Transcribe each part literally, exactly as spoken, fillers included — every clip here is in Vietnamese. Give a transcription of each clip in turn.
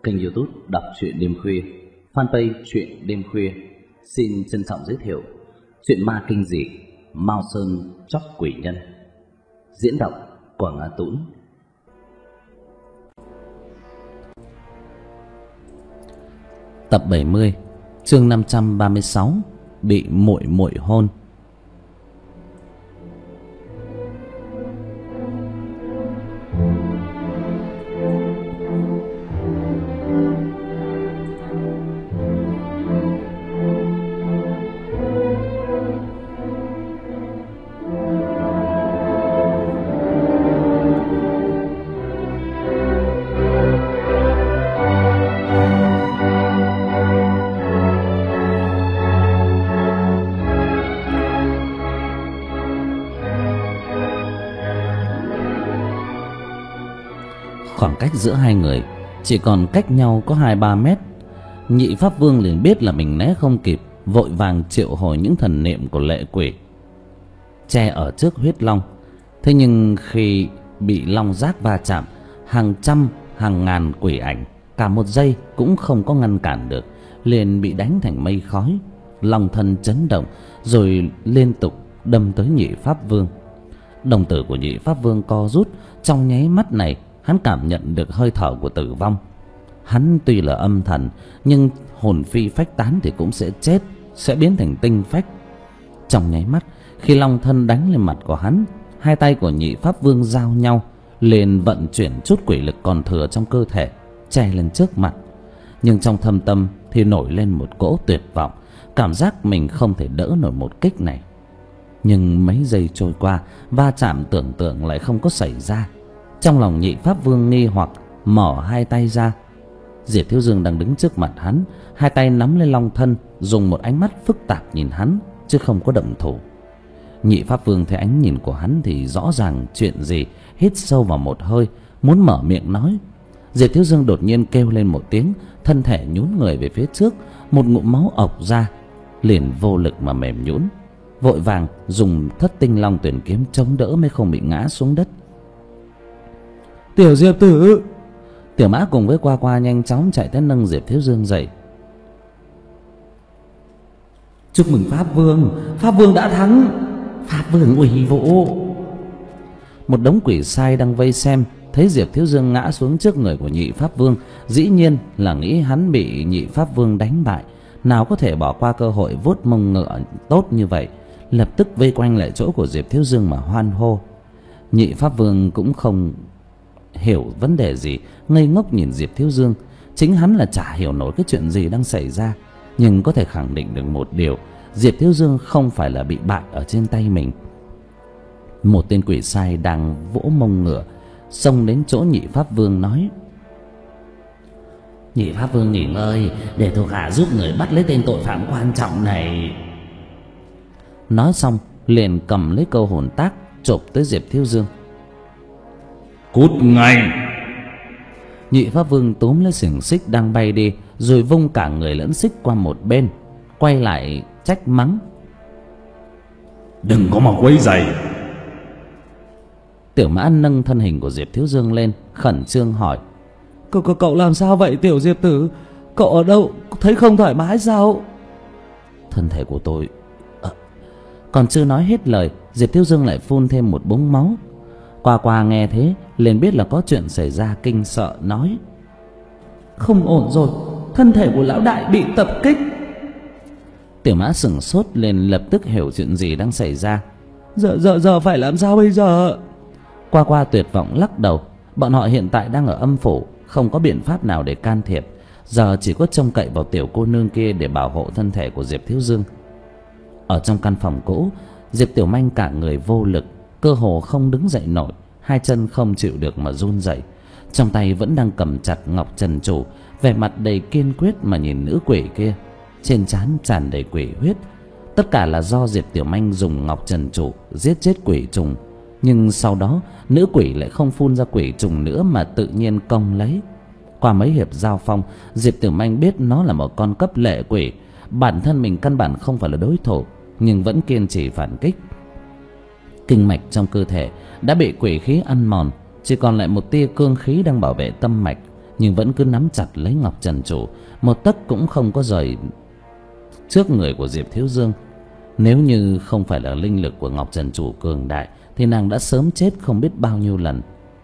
kênh YouTube Đọc truyện đêm khuya, fanpage truyện đêm khuya xin trân trọng giới thiệu truyện ma kinh dị Mao Sơn Chóc Quỷ Nhân, diễn đọc Quảng Á Tũng. Tập bảy mươi, chương năm trăm ba mươi sáu, bị muội muội hôn. Khoảng cách giữa hai người chỉ còn cách nhau có hai ba mét. Nhị Pháp Vương liền biết là mình né không kịp, vội vàng triệu hồi những thần niệm của lệ quỷ che ở trước huyết long. Thế nhưng khi bị long giác va chạm, hàng trăm hàng ngàn quỷ ảnh cả một giây cũng không có ngăn cản được, liền bị đánh thành mây khói. Long thân chấn động rồi liên tục đâm tới Nhị Pháp Vương. Đồng tử của Nhị Pháp Vương co rút. Trong nháy mắt này hắn cảm nhận được hơi thở của tử vong. Hắn tuy là âm thần, nhưng hồn phi phách tán thì cũng sẽ chết, sẽ biến thành tinh phách. Trong nháy mắt, khi long thân đánh lên mặt của hắn, hai tay của Nhị Pháp Vương giao nhau, liền vận chuyển chút quỷ lực còn thừa trong cơ thể, che lên trước mặt. Nhưng trong thâm tâm thì nổi lên một cỗ tuyệt vọng, cảm giác mình không thể đỡ nổi một kích này. Nhưng mấy giây trôi qua, va chạm tưởng tượng lại không có xảy ra. Trong lòng Nhị Pháp Vương nghi hoặc, mở hai tay ra. Diệp Thiếu Dương đang đứng trước mặt hắn, hai tay nắm lấy long thân, dùng một ánh mắt phức tạp nhìn hắn, chứ không có động thủ. Nhị Pháp Vương thấy ánh nhìn của hắn thì rõ ràng chuyện gì, hít sâu vào một hơi, muốn mở miệng nói. Diệp Thiếu Dương đột nhiên kêu lên một tiếng, thân thể nhún người về phía trước, một ngụm máu ọc ra, liền vô lực mà mềm nhũn, vội vàng dùng Thất Tinh Long Tuyển kiếm chống đỡ mới không bị ngã xuống đất. Tiểu Diệp tử! Tiểu Mã cùng với Qua Qua nhanh chóng chạy tới nâng Diệp Thiếu Dương dậy. Chúc mừng Pháp Vương! Pháp Vương đã thắng! Pháp Vương uy vũ! Một đống quỷ sai đang vây xem thấy Diệp Thiếu Dương ngã xuống trước người của Nhị Pháp Vương, dĩ nhiên là nghĩ hắn bị Nhị Pháp Vương đánh bại, nào có thể bỏ qua cơ hội vuốt mông ngựa tốt như vậy, lập tức vây quanh lại chỗ của Diệp Thiếu Dương mà hoan hô. Nhị Pháp Vương cũng không hiểu vấn đề gì, ngây ngốc nhìn Diệp Thiếu Dương. Chính hắn là chả hiểu nổi cái chuyện gì đang xảy ra, nhưng có thể khẳng định được một điều, Diệp Thiếu Dương không phải là bị bại ở trên tay mình. Một tên quỷ sai đang vỗ mông ngựa xông đến chỗ Nhị Pháp Vương nói: Nhị Pháp Vương nghỉ ngơi, để thuộc hạ giúp người bắt lấy tên tội phạm quan trọng này. Nói xong liền cầm lấy câu hồn tác chộp tới Diệp Thiếu Dương. Cút ngay! Nhị Pháp Vương túm lấy xiềng xích đang bay đi, rồi vung cả người lẫn xích qua một bên, quay lại trách mắng: Đừng có mà quấy rầy! Tiểu Mã nâng thân hình của Diệp Thiếu Dương lên, khẩn trương hỏi: Cậu, cậu, cậu làm sao vậy Tiểu Diệp tử? Cậu ở đâu? Thấy không thoải mái sao? Thân thể của tôi... À... Còn chưa nói hết lời, Diệp Thiếu Dương lại phun thêm một búng máu. Qua Qua nghe thế liền biết là có chuyện xảy ra, kinh sợ nói: Không ổn rồi, thân thể của lão đại bị tập kích. Tiểu Mã sửng sốt lên, lập tức hiểu chuyện gì đang xảy ra. Giờ giờ giờ phải làm sao bây giờ? Qua Qua tuyệt vọng lắc đầu. Bọn họ hiện tại đang ở âm phủ, không có biện pháp nào để can thiệp, giờ chỉ có trông cậy vào tiểu cô nương kia để bảo hộ thân thể của Diệp Thiếu Dương. Ở trong căn phòng cũ, Diệp Tiểu Manh cả người vô lực, cơ hồ không đứng dậy nổi, hai chân không chịu được mà run rẩy, trong tay vẫn đang cầm chặt ngọc trần trụ, vẻ mặt đầy kiên quyết mà nhìn nữ quỷ kia, trên trán tràn đầy quỷ huyết. Tất cả là do Diệp Tiểu Manh dùng ngọc trần trụ giết chết quỷ trùng, nhưng sau đó nữ quỷ lại không phun ra quỷ trùng nữa mà tự nhiên công lấy. Qua mấy hiệp giao phong, Diệp Tiểu Manh biết nó là một con cấp lệ quỷ, bản thân mình căn bản không phải là đối thủ, nhưng vẫn kiên trì phản kích. Kinh mạch trong cơ thể đã bị quỷ khí ăn mòn, chỉ còn lại một tia cương khí đang bảo vệ tâm mạch, nhưng vẫn cứ nắm chặt lấy Ngọc Trần Chủ, một tấc cũng không có rời trước người của Diệp Thiếu Dương. Nếu như không phải là linh lực của Ngọc Trần Chủ cường đại thì nàng đã sớm chết không biết bao nhiêu lần.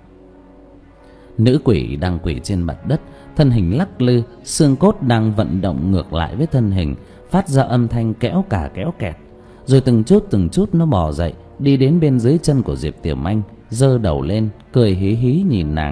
Nữ quỷ đang quỳ trên mặt đất, thân hình lắc lư, xương cốt đang vận động ngược lại với thân hình, phát ra âm thanh kẽo cả kẽo kẹt. Rồi từng chút từng chút nó bò dậy, đi đến bên dưới chân của Diệp Tiểu Manh, giơ đầu lên, cười hí hí nhìn nàng.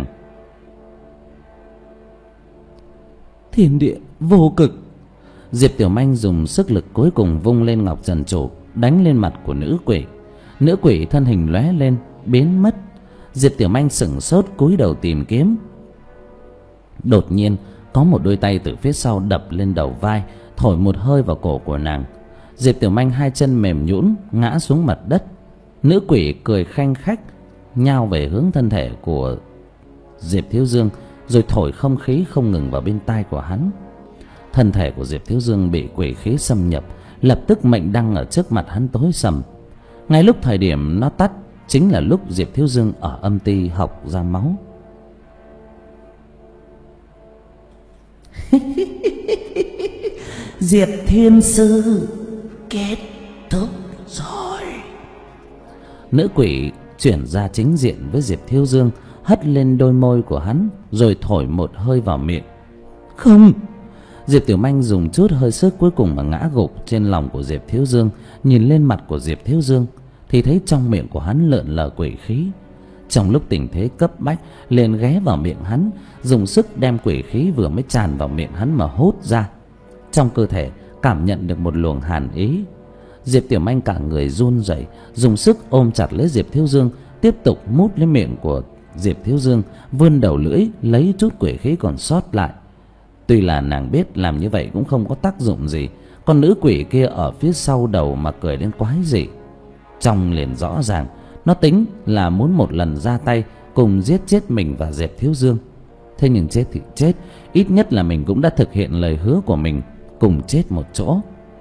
Thiên địa vô cực. Diệp Tiểu Manh dùng sức lực cuối cùng vung lên Ngọc Trần Chủ, đánh lên mặt của nữ quỷ. Nữ quỷ thân hình lóe lên, biến mất. Diệp Tiểu Manh sững sốt cúi đầu tìm kiếm. Đột nhiên có một đôi tay từ phía sau đập lên đầu vai, thổi một hơi vào cổ của nàng. Diệp Tiểu Manh hai chân mềm nhũn ngã xuống mặt đất. Nữ quỷ cười khanh khách nhào về hướng thân thể của Diệp Thiếu Dương, rồi thổi không khí không ngừng vào bên tai của hắn. Thân thể của Diệp Thiếu Dương bị quỷ khí xâm nhập, lập tức mệnh đăng ở trước mặt hắn tối sầm. Ngay lúc thời điểm nó tắt chính là lúc Diệp Thiếu Dương ở âm ty học ra máu. Diệp Thiên Sư kết thúc rồi. Nữ quỷ chuyển ra chính diện với Diệp Thiếu Dương, hất lên đôi môi của hắn, rồi thổi một hơi vào miệng. Không. Diệp Tiểu Manh dùng chút hơi sức cuối cùng mà ngã gục trên lòng của Diệp Thiếu Dương. Nhìn lên mặt của Diệp Thiếu Dương thì thấy trong miệng của hắn lượn lờ quỷ khí. Trong lúc tình thế cấp bách, liền ghé vào miệng hắn, dùng sức đem quỷ khí vừa mới tràn vào miệng hắn mà hút ra. Trong cơ thể cảm nhận được một luồng hàn ý. Diệp Tiểu Manh cả người run rẩy, dùng sức ôm chặt lấy Diệp Thiếu Dương, tiếp tục mút lấy miệng của Diệp Thiếu Dương, vươn đầu lưỡi lấy chút quỷ khí còn sót lại. Tuy là nàng biết làm như vậy cũng không có tác dụng gì, con nữ quỷ kia ở phía sau đầu mà cười đến quái dị. Trong liền rõ ràng nó tính là muốn một lần ra tay cùng giết chết mình và Diệp Thiếu Dương. Thế nhưng chết thì chết, ít nhất là mình cũng đã thực hiện lời hứa của mình, cùng chết một chỗ.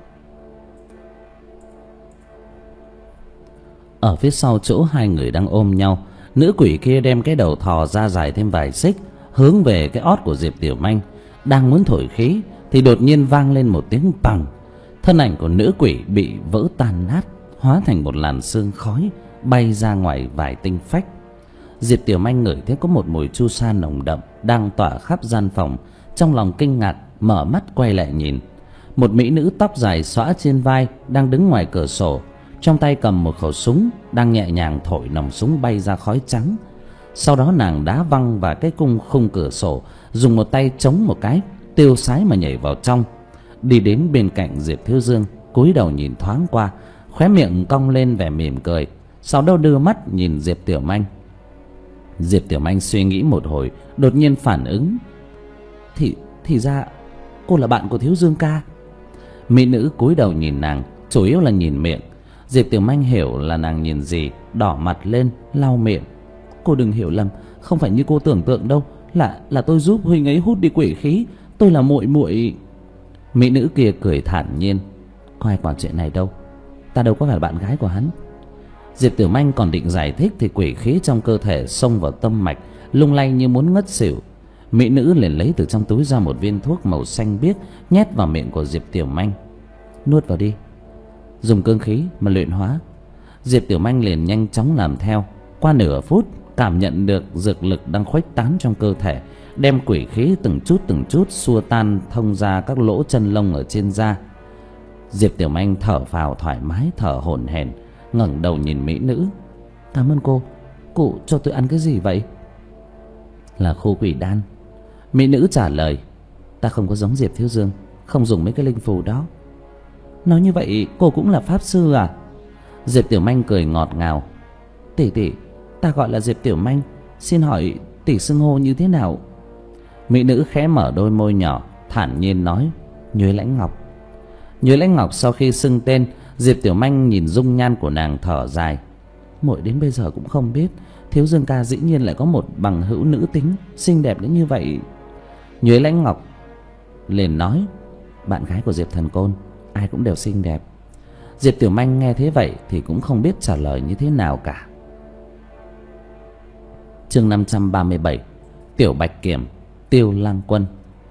Ở phía sau chỗ hai người đang ôm nhau, nữ quỷ kia đem cái đầu thò ra dài thêm vài xích, hướng về cái ót của Diệp Tiểu Manh. Đang muốn thổi khí thì đột nhiên vang lên một tiếng bằng. Thân ảnh của nữ quỷ bị vỡ tan nát, hóa thành một làn sương khói bay ra ngoài vài tinh phách. Diệp Tiểu Manh ngửi thấy có một mùi chu sa nồng đậm đang tỏa khắp gian phòng, trong lòng kinh ngạc mở mắt quay lại nhìn. Một mỹ nữ tóc dài xõa trên vai đang đứng ngoài cửa sổ, trong tay cầm một khẩu súng, đang nhẹ nhàng thổi nòng súng bay ra khói trắng. Sau đó nàng đá văng vào cái cung khung cửa sổ, dùng một tay chống một cái, tiêu sái mà nhảy vào trong, đi đến bên cạnh Diệp Thiếu Dương, cúi đầu nhìn thoáng qua, khóe miệng cong lên vẻ mỉm cười, sau đó đưa mắt nhìn Diệp Tiểu Manh. Diệp Tiểu Manh suy nghĩ một hồi, đột nhiên phản ứng. Thì thì ra cô là bạn của Thiếu Dương ca. Mỹ nữ cúi đầu nhìn nàng, chủ yếu là nhìn miệng. Diệp Tiểu Manh hiểu là nàng nhìn gì, đỏ mặt lên, lau miệng. Cô đừng hiểu lầm, không phải như cô tưởng tượng đâu, là là tôi giúp huynh ấy hút đi quỷ khí, tôi là muội muội. Mỹ nữ kia cười thản nhiên. Có ai quản chuyện này đâu, ta đâu có phải bạn gái của hắn. Diệp Tiểu Manh còn định giải thích thì quỷ khí trong cơ thể xông vào tâm mạch, lung lay như muốn ngất xỉu. Mỹ nữ liền lấy từ trong túi ra một viên thuốc màu xanh biếc, nhét vào miệng của Diệp Tiểu Manh. Nuốt vào đi, dùng cương khí mà luyện hóa. Diệp Tiểu Manh liền nhanh chóng làm theo. Qua nửa phút, cảm nhận được dược lực đang khuếch tán trong cơ thể, đem quỷ khí từng chút từng chút xua tan thông ra các lỗ chân lông ở trên da. Diệp Tiểu Manh thở phào thoải mái, thở hổn hển, ngẩng đầu nhìn mỹ nữ. Cảm ơn cô, cô cho tôi ăn cái gì vậy? Là khô quỷ đan. Mỹ nữ trả lời. Ta không có giống Diệp Thiếu Dương, không dùng mấy cái linh phù đó. Nói như vậy cô cũng là pháp sư à? Diệp Tiểu Manh cười ngọt ngào. Tỷ tỷ, ta gọi là Diệp Tiểu Manh, xin hỏi tỷ xưng hô như thế nào? Mỹ nữ khẽ mở đôi môi nhỏ, thản nhiên nói. Nhuế Lãnh Ngọc. Nhuế Lãnh Ngọc sau khi xưng tên, Diệp Tiểu Manh nhìn dung nhan của nàng thở dài. Muội đến bây giờ cũng không biết Thiếu Dương ca dĩ nhiên lại có một bằng hữu nữ tính xinh đẹp đến như vậy. Nhuế Lãnh Ngọc liền nói. Bạn gái của Diệp Thần Côn ai cũng đều xinh đẹp. Diệp Tiểu Manh nghe thế vậy thì cũng không biết trả lời như thế nào cả. Chương năm trăm ba mươi bảy. Tiểu Bạch Kiểm. Tiêu Lang Quân.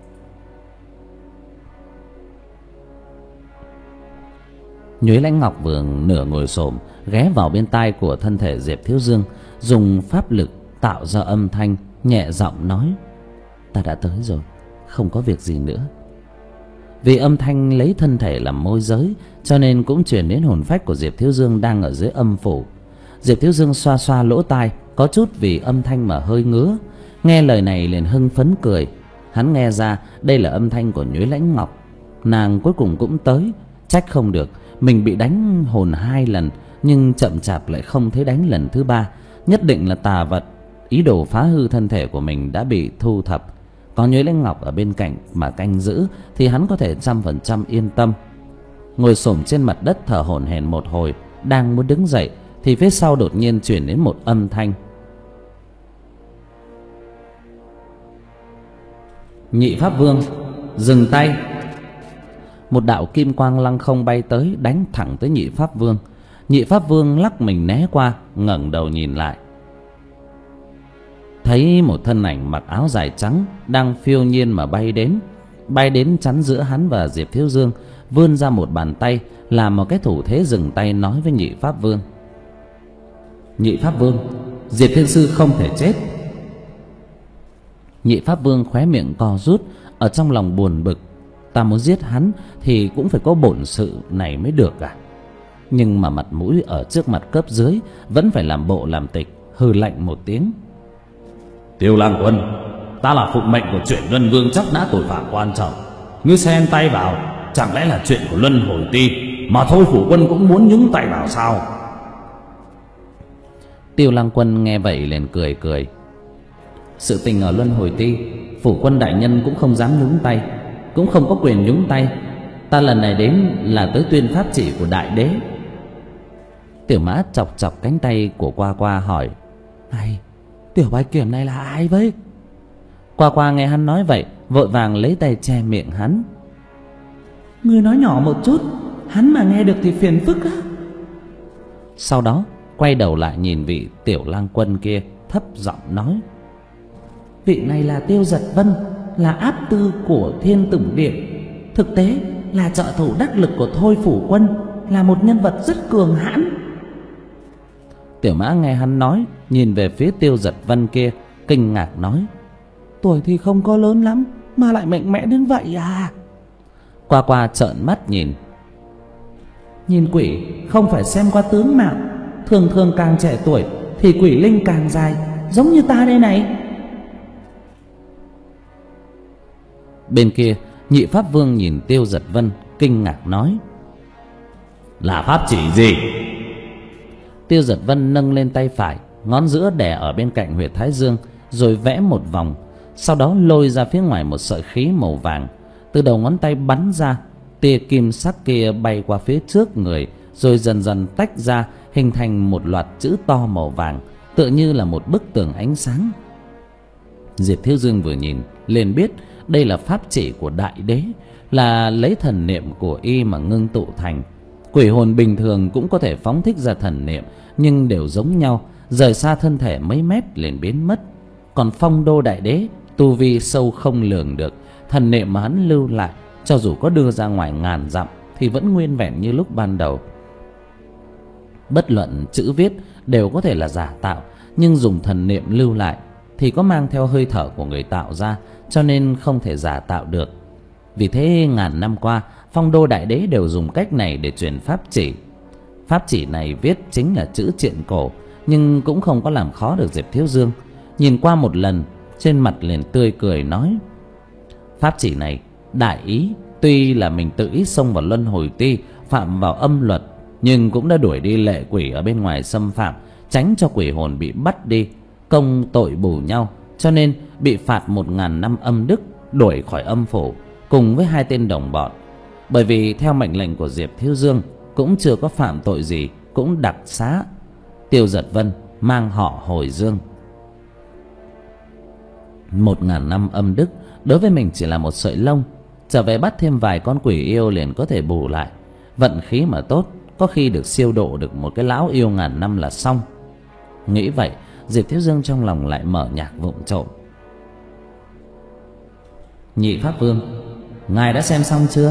Nhuế Lãnh Ngọc vừa nửa ngồi xổm ghé vào bên tai của thân thể Diệp Thiếu Dương, dùng pháp lực tạo ra âm thanh, nhẹ giọng nói: "Ta đã tới rồi, không có việc gì nữa." Vì âm thanh lấy thân thể làm môi giới, cho nên cũng truyền đến hồn phách của Diệp Thiếu Dương đang ở dưới âm phủ. Diệp Thiếu Dương xoa xoa lỗ tai, có chút vì âm thanh mà hơi ngứa. Nghe lời này liền hưng phấn cười. Hắn nghe ra đây là âm thanh của Nhuế Lãnh Ngọc. Nàng cuối cùng cũng tới. Trách không được, mình bị đánh hồn hai lần nhưng chậm chạp lại không thấy đánh lần thứ ba. Nhất định là tà vật ý đồ phá hư thân thể của mình đã bị thu thập. Có Nhuế Lãnh Ngọc ở bên cạnh mà canh giữ thì hắn có thể trăm phần trăm yên tâm. Ngồi xổm trên mặt đất thở hổn hển một hồi, đang muốn đứng dậy thì phía sau đột nhiên truyền đến một âm thanh: "Nhị Pháp Vương, dừng tay!" Một đạo kim quang lăng không bay tới, đánh thẳng tới Nhị Pháp Vương. Nhị Pháp Vương lắc mình né qua, ngẩng đầu nhìn lại, thấy một thân ảnh mặc áo dài trắng đang phiêu nhiên mà bay đến, bay đến chắn giữa hắn và Diệp Thiếu Dương, vươn ra một bàn tay làm một cái thủ thế dừng tay, nói với Nhị Pháp Vương: "Nhị Pháp Vương, Diệp Thiên Sư không thể chết." Nhị Pháp Vương khóe miệng co rút, ở trong lòng buồn bực, ta muốn giết hắn thì cũng phải có bổn sự này mới được à. Nhưng mà mặt mũi ở trước mặt cấp dưới vẫn phải làm bộ làm tịch, hừ lạnh một tiếng: "Tiêu Lang Quân, ta là phụng mệnh của Chuyển Luân Vương chóc nã tội phạm quan trọng, ngươi xen tay vào, chẳng lẽ là chuyện của Luân Hồi Ti mà Thôi Phủ Quân cũng muốn nhúng tay vào sao?" Tiêu Lang Quân nghe vậy liền cười cười: "Sự tình ở Luân Hồi Ti, Phủ Quân đại nhân cũng không dám nhúng tay, cũng không có quyền nhúng tay. Ta lần này đến là tới tuyên pháp chỉ của Đại Đế." Tiểu Mã chọc chọc cánh tay của Qua Qua hỏi: "Này, Tiểu Bạch Kiểm này là ai vậy?" Qua Qua nghe hắn nói vậy, vội vàng lấy tay che miệng hắn: "Ngươi nói nhỏ một chút, hắn mà nghe được thì phiền phức á." Sau đó quay đầu lại nhìn vị Tiểu Lang Quân kia, thấp giọng nói: "Vị này là Tiêu Giật Vân, là áp tư của Thiên Tửng Điện, thực tế là trợ thủ đắc lực của Thôi Phủ Quân, là một nhân vật rất cường hãn." Tiểu Mã nghe hắn nói, nhìn về phía Tiêu Giật Vân kia, kinh ngạc nói: "Tuổi thì không có lớn lắm mà lại mạnh mẽ đến vậy à?" Qua Qua trợn mắt nhìn: "Nhìn quỷ không phải xem qua tướng mạo, thường thường càng trẻ tuổi thì quỷ linh càng dài, giống như ta đây này." Bên kia, Nhị Pháp Vương nhìn Tiêu Giật Vân, kinh ngạc nói: "Là pháp chỉ gì?" Tiêu Giật Vân nâng lên tay phải, ngón giữa đè ở bên cạnh huyệt thái dương, rồi vẽ một vòng, sau đó lôi ra phía ngoài một sợi khí màu vàng. Từ đầu ngón tay bắn ra, tia kim sắc kia bay qua phía trước người, rồi dần dần tách ra, hình thành một loạt chữ to màu vàng, tựa như là một bức tường ánh sáng. Diệp Thiếu Dương vừa nhìn liền biết đây là pháp chỉ của Đại Đế, là lấy thần niệm của y mà ngưng tụ thành. Quỷ hồn bình thường cũng có thể phóng thích ra thần niệm, nhưng đều giống nhau, rời xa thân thể mấy mét liền biến mất. Còn Phong Đô Đại Đế tu vi sâu không lường được, thần niệm mà hắn lưu lại cho dù có đưa ra ngoài ngàn dặm thì vẫn nguyên vẹn như lúc ban đầu. Bất luận chữ viết đều có thể là giả tạo, nhưng dùng thần niệm lưu lại thì có mang theo hơi thở của người tạo ra, cho nên không thể giả tạo được. Vì thế ngàn năm qua, Phong Đô Đại Đế đều dùng cách này để truyền pháp chỉ. Pháp chỉ này viết chính là chữ triện cổ, nhưng cũng không có làm khó được Diệp Thiếu Dương. Nhìn qua một lần, trên mặt liền tươi cười nói: "Pháp chỉ này đại ý, tuy là mình tự ý xông vào Luân Hồi Ti, phạm vào âm luật, nhưng cũng đã đuổi đi lệ quỷ ở bên ngoài xâm phạm, tránh cho quỷ hồn bị bắt đi, công tội bù nhau, cho nên bị phạt một ngàn năm âm đức, đuổi khỏi âm phủ cùng với hai tên đồng bọn. Bởi vì theo mệnh lệnh của Diệp Thiếu Dương, cũng chưa có phạm tội gì, cũng đặc xá Tiêu Giật Vân mang họ Hồi Dương. Một ngàn năm âm đức đối với mình chỉ là một sợi lông, trở về bắt thêm vài con quỷ yêu liền có thể bù lại. Vận khí mà tốt, có khi được siêu độ được một cái lão yêu ngàn năm là xong." Nghĩ vậy, Diệp Thiếu Dương trong lòng lại mở nhạc vụng trộm: Nhị Pháp Vương, ngài đã xem xong chưa?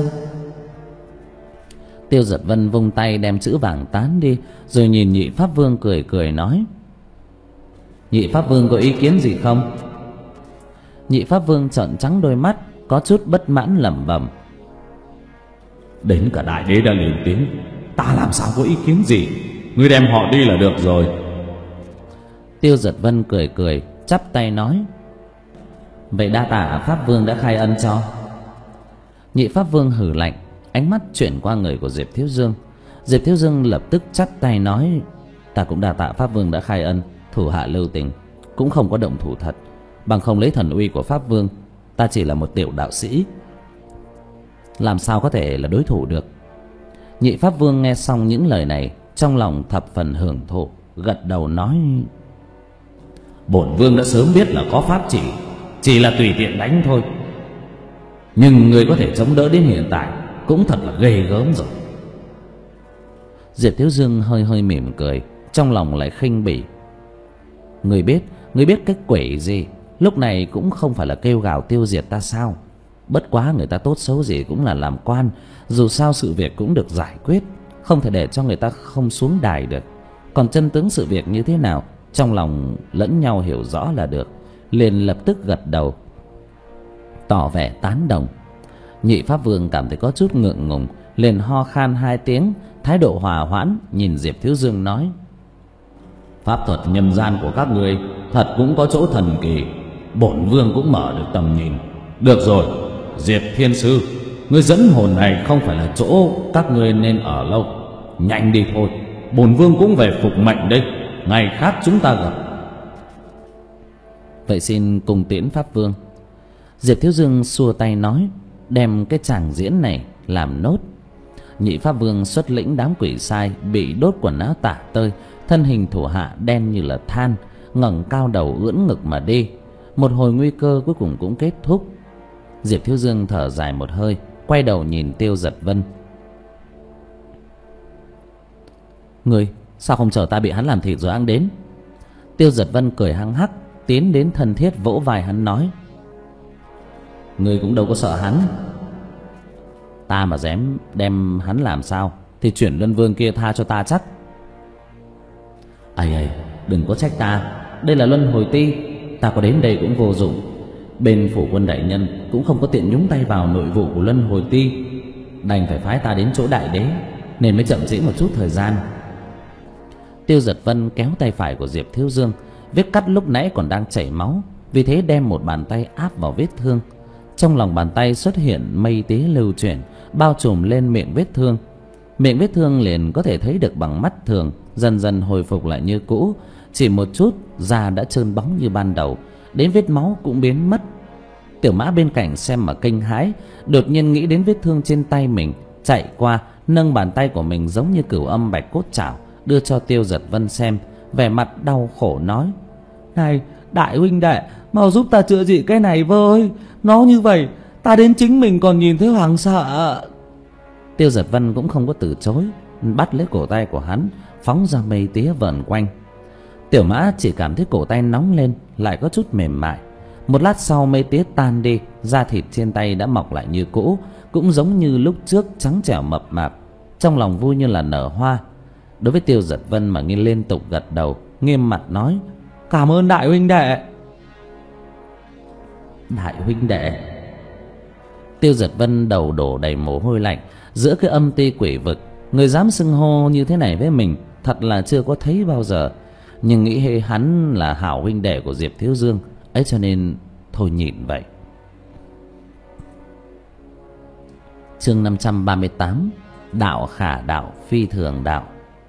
Tiêu Giật Vân vung tay đem chữ vàng tán đi, rồi nhìn Nhị Pháp Vương cười cười nói: Nhị Pháp Vương có ý kiến gì không? Nhị Pháp Vương trợn trắng đôi mắt, có chút bất mãn lẩm bẩm: Đến cả đại đế đã lên tiếng, ta làm sao có ý kiến gì? Ngươi đem họ đi là được rồi. Tiêu Giật Vân cười cười, chắp tay nói: Vậy đa tạ Pháp Vương đã khai ân cho. Nhị Pháp Vương hừ lạnh, ánh mắt chuyển qua người của Diệp Thiếu Dương. Diệp Thiếu Dương lập tức chắp tay nói: Ta cũng đa tạ Pháp Vương đã khai ân, thủ hạ lưu tình, cũng không có động thủ thật, bằng không lấy thần uy của Pháp Vương, ta chỉ là một tiểu đạo sĩ, làm sao có thể là đối thủ được. Nhị Pháp Vương nghe xong những lời này, trong lòng thập phần hưởng thụ, gật đầu nói: Bổn vương đã sớm biết là có pháp chỉ, chỉ là tùy tiện đánh thôi. Nhưng người có thể chống đỡ đến hiện tại cũng thật là ghê gớm rồi. Diệp Thiếu Dương hơi hơi mỉm cười, trong lòng lại khinh bỉ: Người biết, người biết cái quỷ gì, lúc này cũng không phải là kêu gào tiêu diệt ta sao? Bất quá người ta tốt xấu gì cũng là làm quan, dù sao sự việc cũng được giải quyết, không thể để cho người ta không xuống đài được. Còn chân tướng sự việc như thế nào, trong lòng lẫn nhau hiểu rõ là được. Liền lập tức gật đầu, tỏ vẻ tán đồng. Nhị Pháp Vương cảm thấy có chút ngượng ngùng, liền ho khan hai tiếng, thái độ hòa hoãn, nhìn Diệp Thiếu Dương nói: Pháp thuật nhân gian của các ngươi thật cũng có chỗ thần kỳ, bổn vương cũng mở được tầm nhìn. Được rồi, Diệp Thiên Sư, ngươi dẫn hồn này không phải là chỗ các ngươi nên ở lâu, nhanh đi thôi, bổn vương cũng về phục mệnh đây, ngày khác chúng ta gặp. Vậy xin cùng tiễn Pháp Vương. Diệp Thiếu Dương xua tay nói: Đem cái tràng diễn này làm nốt. Nhị Pháp Vương xuất lĩnh đám quỷ sai bị đốt quần áo tả tơi, thân hình thủ hạ đen như là than, ngẩng cao đầu ưỡn ngực mà đi. Một hồi nguy cơ cuối cùng cũng kết thúc. Diệp Thiếu Dương thở dài một hơi, quay đầu nhìn Tiêu Giật Vân: Ngươi sao không chờ ta bị hắn làm thịt rồi ăn đến? Tiêu Giật Vân cười hăng hắc, tiến đến thân thiết vỗ vai hắn nói: Ngươi cũng đâu có sợ hắn. Ta mà dám đem hắn làm sao thì chuyển luân vương kia tha cho ta chắc. Ây ây, đừng có trách ta, đây là luân hồi ti, ta có đến đây cũng vô dụng. Bên phủ quân đại nhân cũng không có tiện nhúng tay vào nội vụ của luân hồi ti, đành phải phái ta đến chỗ đại đế, nên mới chậm trễ một chút thời gian. Tiêu Giật Vân kéo tay phải của Diệp Thiếu Dương, vết cắt lúc nãy còn đang chảy máu, vì thế đem một bàn tay áp vào vết thương. Trong lòng bàn tay xuất hiện mây tía lưu chuyển, bao trùm lên miệng vết thương. Miệng vết thương liền có thể thấy được bằng mắt thường, dần dần hồi phục lại như cũ. Chỉ một chút, da đã trơn bóng như ban đầu, đến vết máu cũng biến mất. Tiểu Mã bên cạnh xem mà kinh hãi, đột nhiên nghĩ đến vết thương trên tay mình, chạy qua nâng bàn tay của mình giống như cửu âm bạch cốt chảo, đưa cho Tiêu Giật Vân xem, vẻ mặt đau khổ nói: Này đại huynh đệ, mau giúp ta chữa trị cái này với, nó như vậy ta đến chính mình còn nhìn thấy hoảng sợ. Tiêu Giật Vân cũng không có từ chối, bắt lấy cổ tay của hắn, phóng ra mây tía vờn quanh. Tiểu Mã chỉ cảm thấy cổ tay nóng lên, lại có chút mềm mại. Một lát sau mây tía tan đi, da thịt trên tay đã mọc lại như cũ, cũng giống như lúc trước trắng trẻo mập mạp. Trong lòng vui như là nở hoa. Đối với Tiêu Giật Vân mà nghe liên tục gật đầu, nghiêm mặt nói: Cảm ơn đại huynh đệ. Đại huynh đệ? Tiêu Giật Vân đầu đổ đầy mồ hôi lạnh. Giữa cái âm ti quỷ vực, người dám xưng hô như thế này với mình thật là chưa có thấy bao giờ. Nhưng nghĩ hệ hắn là hảo huynh đệ của Diệp Thiếu Dương ấy, cho nên thôi nhịn vậy. Chương năm trăm ba mươi tám: Đạo khả đạo phi thường đạo.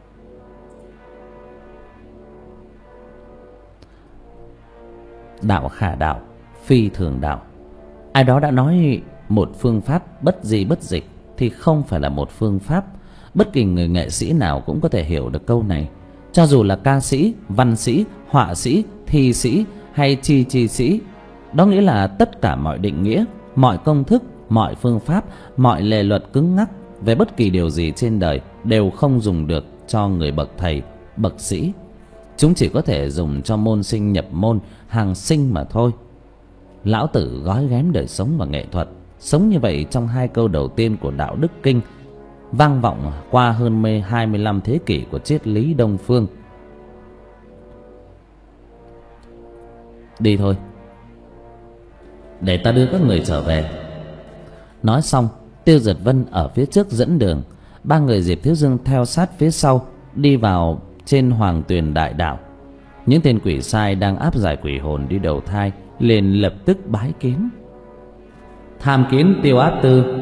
Đạo khả đạo phi thường đạo. Ai đó đã nói một phương pháp bất di bất dịch thì không phải là một phương pháp. Bất kỳ người nghệ sĩ nào cũng có thể hiểu được câu này. Cho dù là ca sĩ, văn sĩ, họa sĩ, thi sĩ hay chi chi sĩ. Đó nghĩa là tất cả mọi định nghĩa, mọi công thức, mọi phương pháp, mọi lề luật cứng ngắc về bất kỳ điều gì trên đời đều không dùng được cho người bậc thầy, bậc sĩ. Chúng chỉ có thể dùng cho môn sinh nhập môn, hàng sinh mà thôi. lão tử gói ghém đời sống và nghệ thuật. Sống như vậy trong hai câu đầu tiên của Đạo Đức Kinh, vang vọng qua hơn hai mươi lăm thế kỷ của triết lý Đông phương. Đi thôi, để ta đưa các người trở về. Nói xong, Tiêu Giật Vân ở phía trước dẫn đường, ba người Diệp Thiếu Dương theo sát phía sau, đi vào trên Hoàng Tuyền Đại Đạo. Những tên quỷ sai đang áp giải quỷ hồn đi đầu thai liền lập tức bái kiến. Tham kiến Tiêu Áp Tư.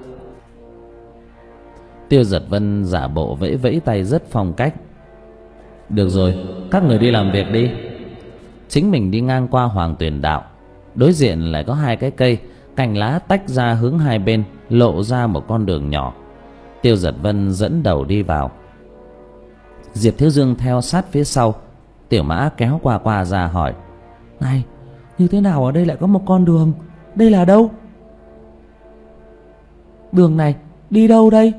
Tiêu Giật Vân giả bộ vẫy vẫy tay rất phong cách. Được rồi, các người đi làm việc đi. Chính mình đi ngang qua Hoàng Tuyền Đạo, đối diện lại có hai cái cây, cành lá tách ra hướng hai bên, lộ ra một con đường nhỏ. Tiêu Giật Vân dẫn đầu đi vào, Diệp Thiếu Dương theo sát phía sau. Tiểu Mã kéo qua qua ra hỏi: Này, như thế nào ở đây lại có một con đường? Đây là đâu? Đường này đi đâu đây?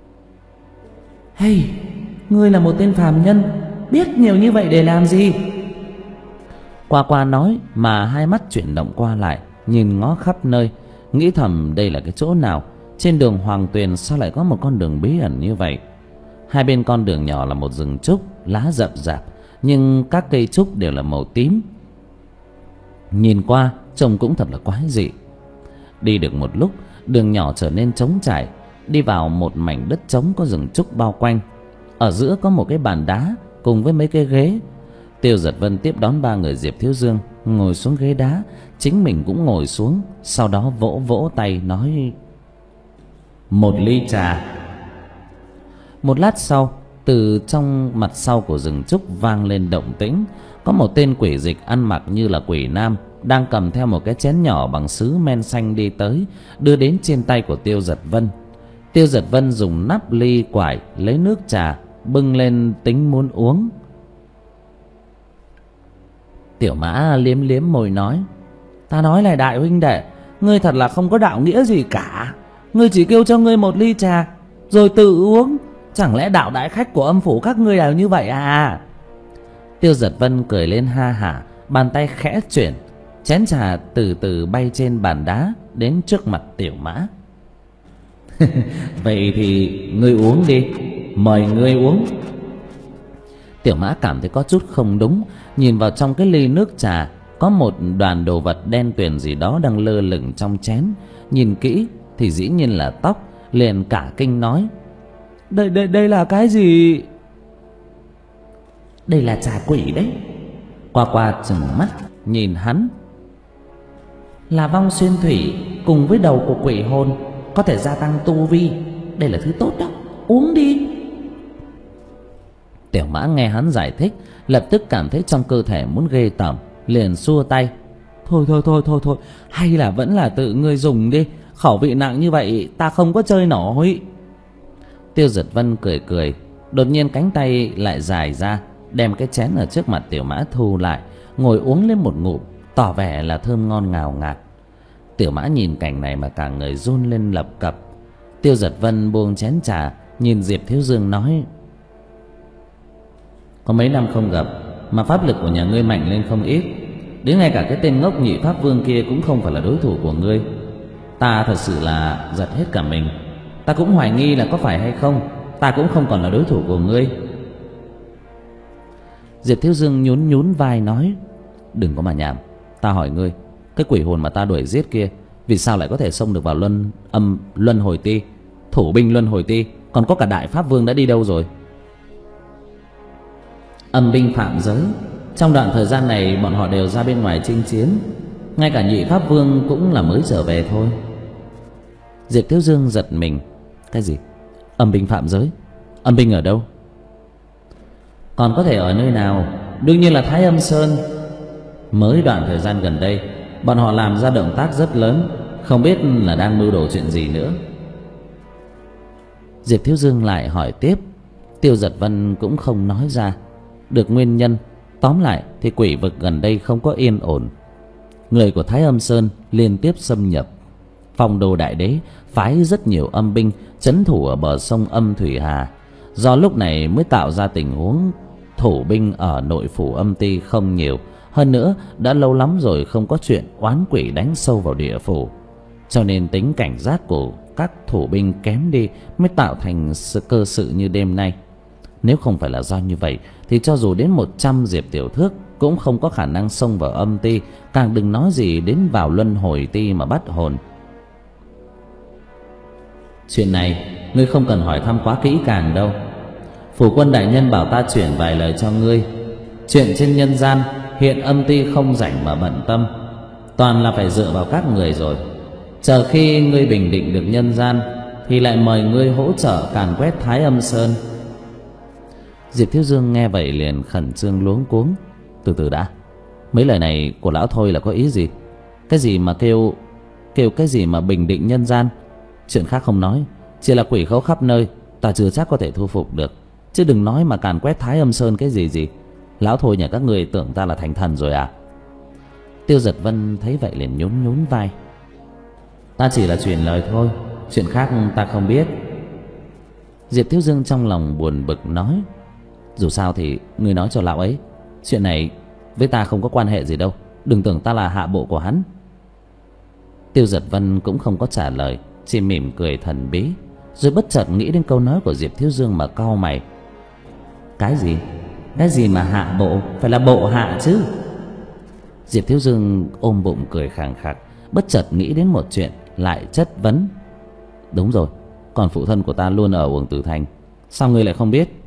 Hey, ngươi là một tên phàm nhân, biết nhiều như vậy để làm gì? Qua qua nói mà hai mắt chuyển động qua lại, nhìn ngó khắp nơi, nghĩ thầm đây là cái chỗ nào. Trên đường Hoàng Tuyền sao lại có một con đường bí ẩn như vậy? Hai bên con đường nhỏ là một rừng trúc, lá rậm rạp, nhưng các cây trúc đều là màu tím. Nhìn qua trông cũng thật là quái dị. Đi được một lúc, đường nhỏ trở nên trống trải, đi vào một mảnh đất trống có rừng trúc bao quanh. Ở giữa có một cái bàn đá cùng với mấy cái ghế. Tiêu Giật Vân tiếp đón ba người Diệp Thiếu Dương ngồi xuống ghế đá, chính mình cũng ngồi xuống, sau đó vỗ vỗ tay nói: Một ly trà. Một lát sau, từ trong mặt sau của rừng trúc vang lên động tĩnh. Có một tên quỷ dịch ăn mặc như là quỷ nam, đang cầm theo một cái chén nhỏ bằng sứ men xanh đi tới, đưa đến trên tay của Tiêu Giật Vân. Tiêu Giật Vân dùng nắp ly quải lấy nước trà, bưng lên tính muốn uống. Tiểu Mã liếm liếm môi nói: Ta nói này đại huynh đệ, ngươi thật là không có đạo nghĩa gì cả. Ngươi chỉ kêu cho ngươi một ly trà rồi tự uống, chẳng lẽ đạo đại khách của âm phủ các ngươi đều như vậy à? Tiêu Giật Vân cười lên ha hả, bàn tay khẽ chuyển, chén trà từ từ bay trên bàn đá đến trước mặt Tiểu Mã. Vậy thì ngươi uống đi, mời ngươi uống. Tiểu Mã cảm thấy có chút không đúng, nhìn vào trong cái ly nước trà có một đoàn đồ vật đen tuyền gì đó đang lơ lửng trong chén. Nhìn kỹ thì dĩ nhiên là tóc, liền cả kinh nói: Đây đây đây là cái gì? Đây là trà quỷ đấy. Qua qua chừng mắt nhìn hắn. Là vong xuyên thủy cùng với đầu của quỷ hồn, có thể gia tăng tu vi. Đây là thứ tốt đó, uống đi. Tiểu Mã nghe hắn giải thích, lập tức cảm thấy trong cơ thể muốn ghê tởm, liền xua tay: Thôi thôi thôi thôi thôi, hay là vẫn là tự ngươi dùng đi, khẩu vị nặng như vậy ta không có chơi nổi. Tiêu Giật Vân cười cười, đột nhiên cánh tay lại dài ra, đem cái chén ở trước mặt Tiểu Mã thu lại, ngồi uống lên một ngụm, tỏ vẻ là thơm ngon ngào ngạt. Tiểu Mã nhìn cảnh này mà cả người run lên lập cập. Tiêu Giật Vân buông chén trà, nhìn Diệp Thiếu Dương nói: Có mấy năm không gặp mà pháp lực của nhà ngươi mạnh lên không ít, đến ngay cả cái tên ngốc Nhị Pháp Vương kia cũng không phải là đối thủ của ngươi. Ta thật sự là giật hết cả mình. Ta cũng hoài nghi là có phải hay không, ta cũng không còn là đối thủ của ngươi. Diệp Thiếu Dương nhún nhún vai nói: Đừng có mà nhảm. Ta hỏi ngươi, cái quỷ hồn mà ta đuổi giết kia vì sao lại có thể xông được vào luân âm luân hồi ti, thủ binh luân hồi ti? Còn có cả Đại Pháp Vương đã đi đâu rồi? Âm binh phạm giới, trong đoạn thời gian này bọn họ đều ra bên ngoài chinh chiến, ngay cả Nhị Pháp Vương cũng là mới trở về thôi. Diệp Thiếu Dương giật mình: Cái gì? Âm binh phạm giới? Âm binh ở đâu? Còn có thể ở nơi nào? Đương nhiên là Thái Âm Sơn. Mới đoạn thời gian gần đây bọn họ làm ra động tác rất lớn, không biết là đang mưu đồ chuyện gì nữa. Diệp Thiếu Dương lại hỏi tiếp. Tiêu Giật Vân cũng không nói ra được nguyên nhân. Tóm lại thì quỷ vực gần đây không có yên ổn. Người của Thái Âm Sơn liên tiếp xâm nhập. Phong Đô Đại Đế phái rất nhiều âm binh trấn thủ ở bờ sông Âm Thủy Hà, do lúc này mới tạo ra tình huống thủ binh ở nội phủ âm ti không nhiều, Hơn nữa đã lâu lắm rồi không có chuyện oán quỷ đánh sâu vào địa phủ, cho nên tính cảnh giác của các thủ binh kém đi mới tạo thành sự cơ sự như đêm nay. Nếu không phải là do như vậy thì cho dù đến một trăm diệp tiểu thước cũng không có khả năng xông vào âm ti, càng đừng nói gì đến vào luân hồi ti mà bắt hồn. Chuyện này ngươi không cần hỏi thăm quá kỹ càng đâu. Phủ quân đại nhân bảo ta chuyển vài lời cho ngươi. Chuyện trên nhân gian hiện âm ti không rảnh mà bận tâm, toàn là phải dựa vào các người rồi. Chờ khi ngươi bình định được nhân gian thì lại mời ngươi hỗ trợ càn quét Thái Âm Sơn. Diệp Thiếu Dương nghe vậy liền khẩn trương luống cuống. Từ từ đã, mấy lời này của lão Thôi là có ý gì? Cái gì mà kêu Kêu cái gì mà bình định nhân gian? Chuyện khác không nói, chỉ là quỷ khấu khắp nơi ta chưa chắc có thể thu phục được, chứ đừng nói mà càn quét Thái Âm Sơn cái gì gì. Lão Thôi nhà các người tưởng ta là thành thần rồi à? Tiêu Giật Vân thấy vậy liền nhún nhún vai. Ta chỉ là truyền lời thôi, chuyện khác ta không biết. Diệp Thiếu Dương trong lòng buồn bực nói, dù sao thì ngươi nói cho lão ấy, chuyện này với ta không có quan hệ gì đâu, đừng tưởng ta là hạ bộ của hắn. Tiêu Giật Vân cũng không có trả lời, chỉ mỉm cười thần bí, rồi bất chợt nghĩ đến câu nói của Diệp Thiếu Dương mà cau mày. Cái gì? Cái gì mà hạ bộ? Phải là bộ hạ chứ. Diệp Thiếu Dương ôm bụng cười khàn khặc, bất chợt nghĩ đến một chuyện, lại chất vấn. Đúng rồi, còn phụ thân của ta luôn ở Uổng Tử Thành, sao ngươi lại không biết?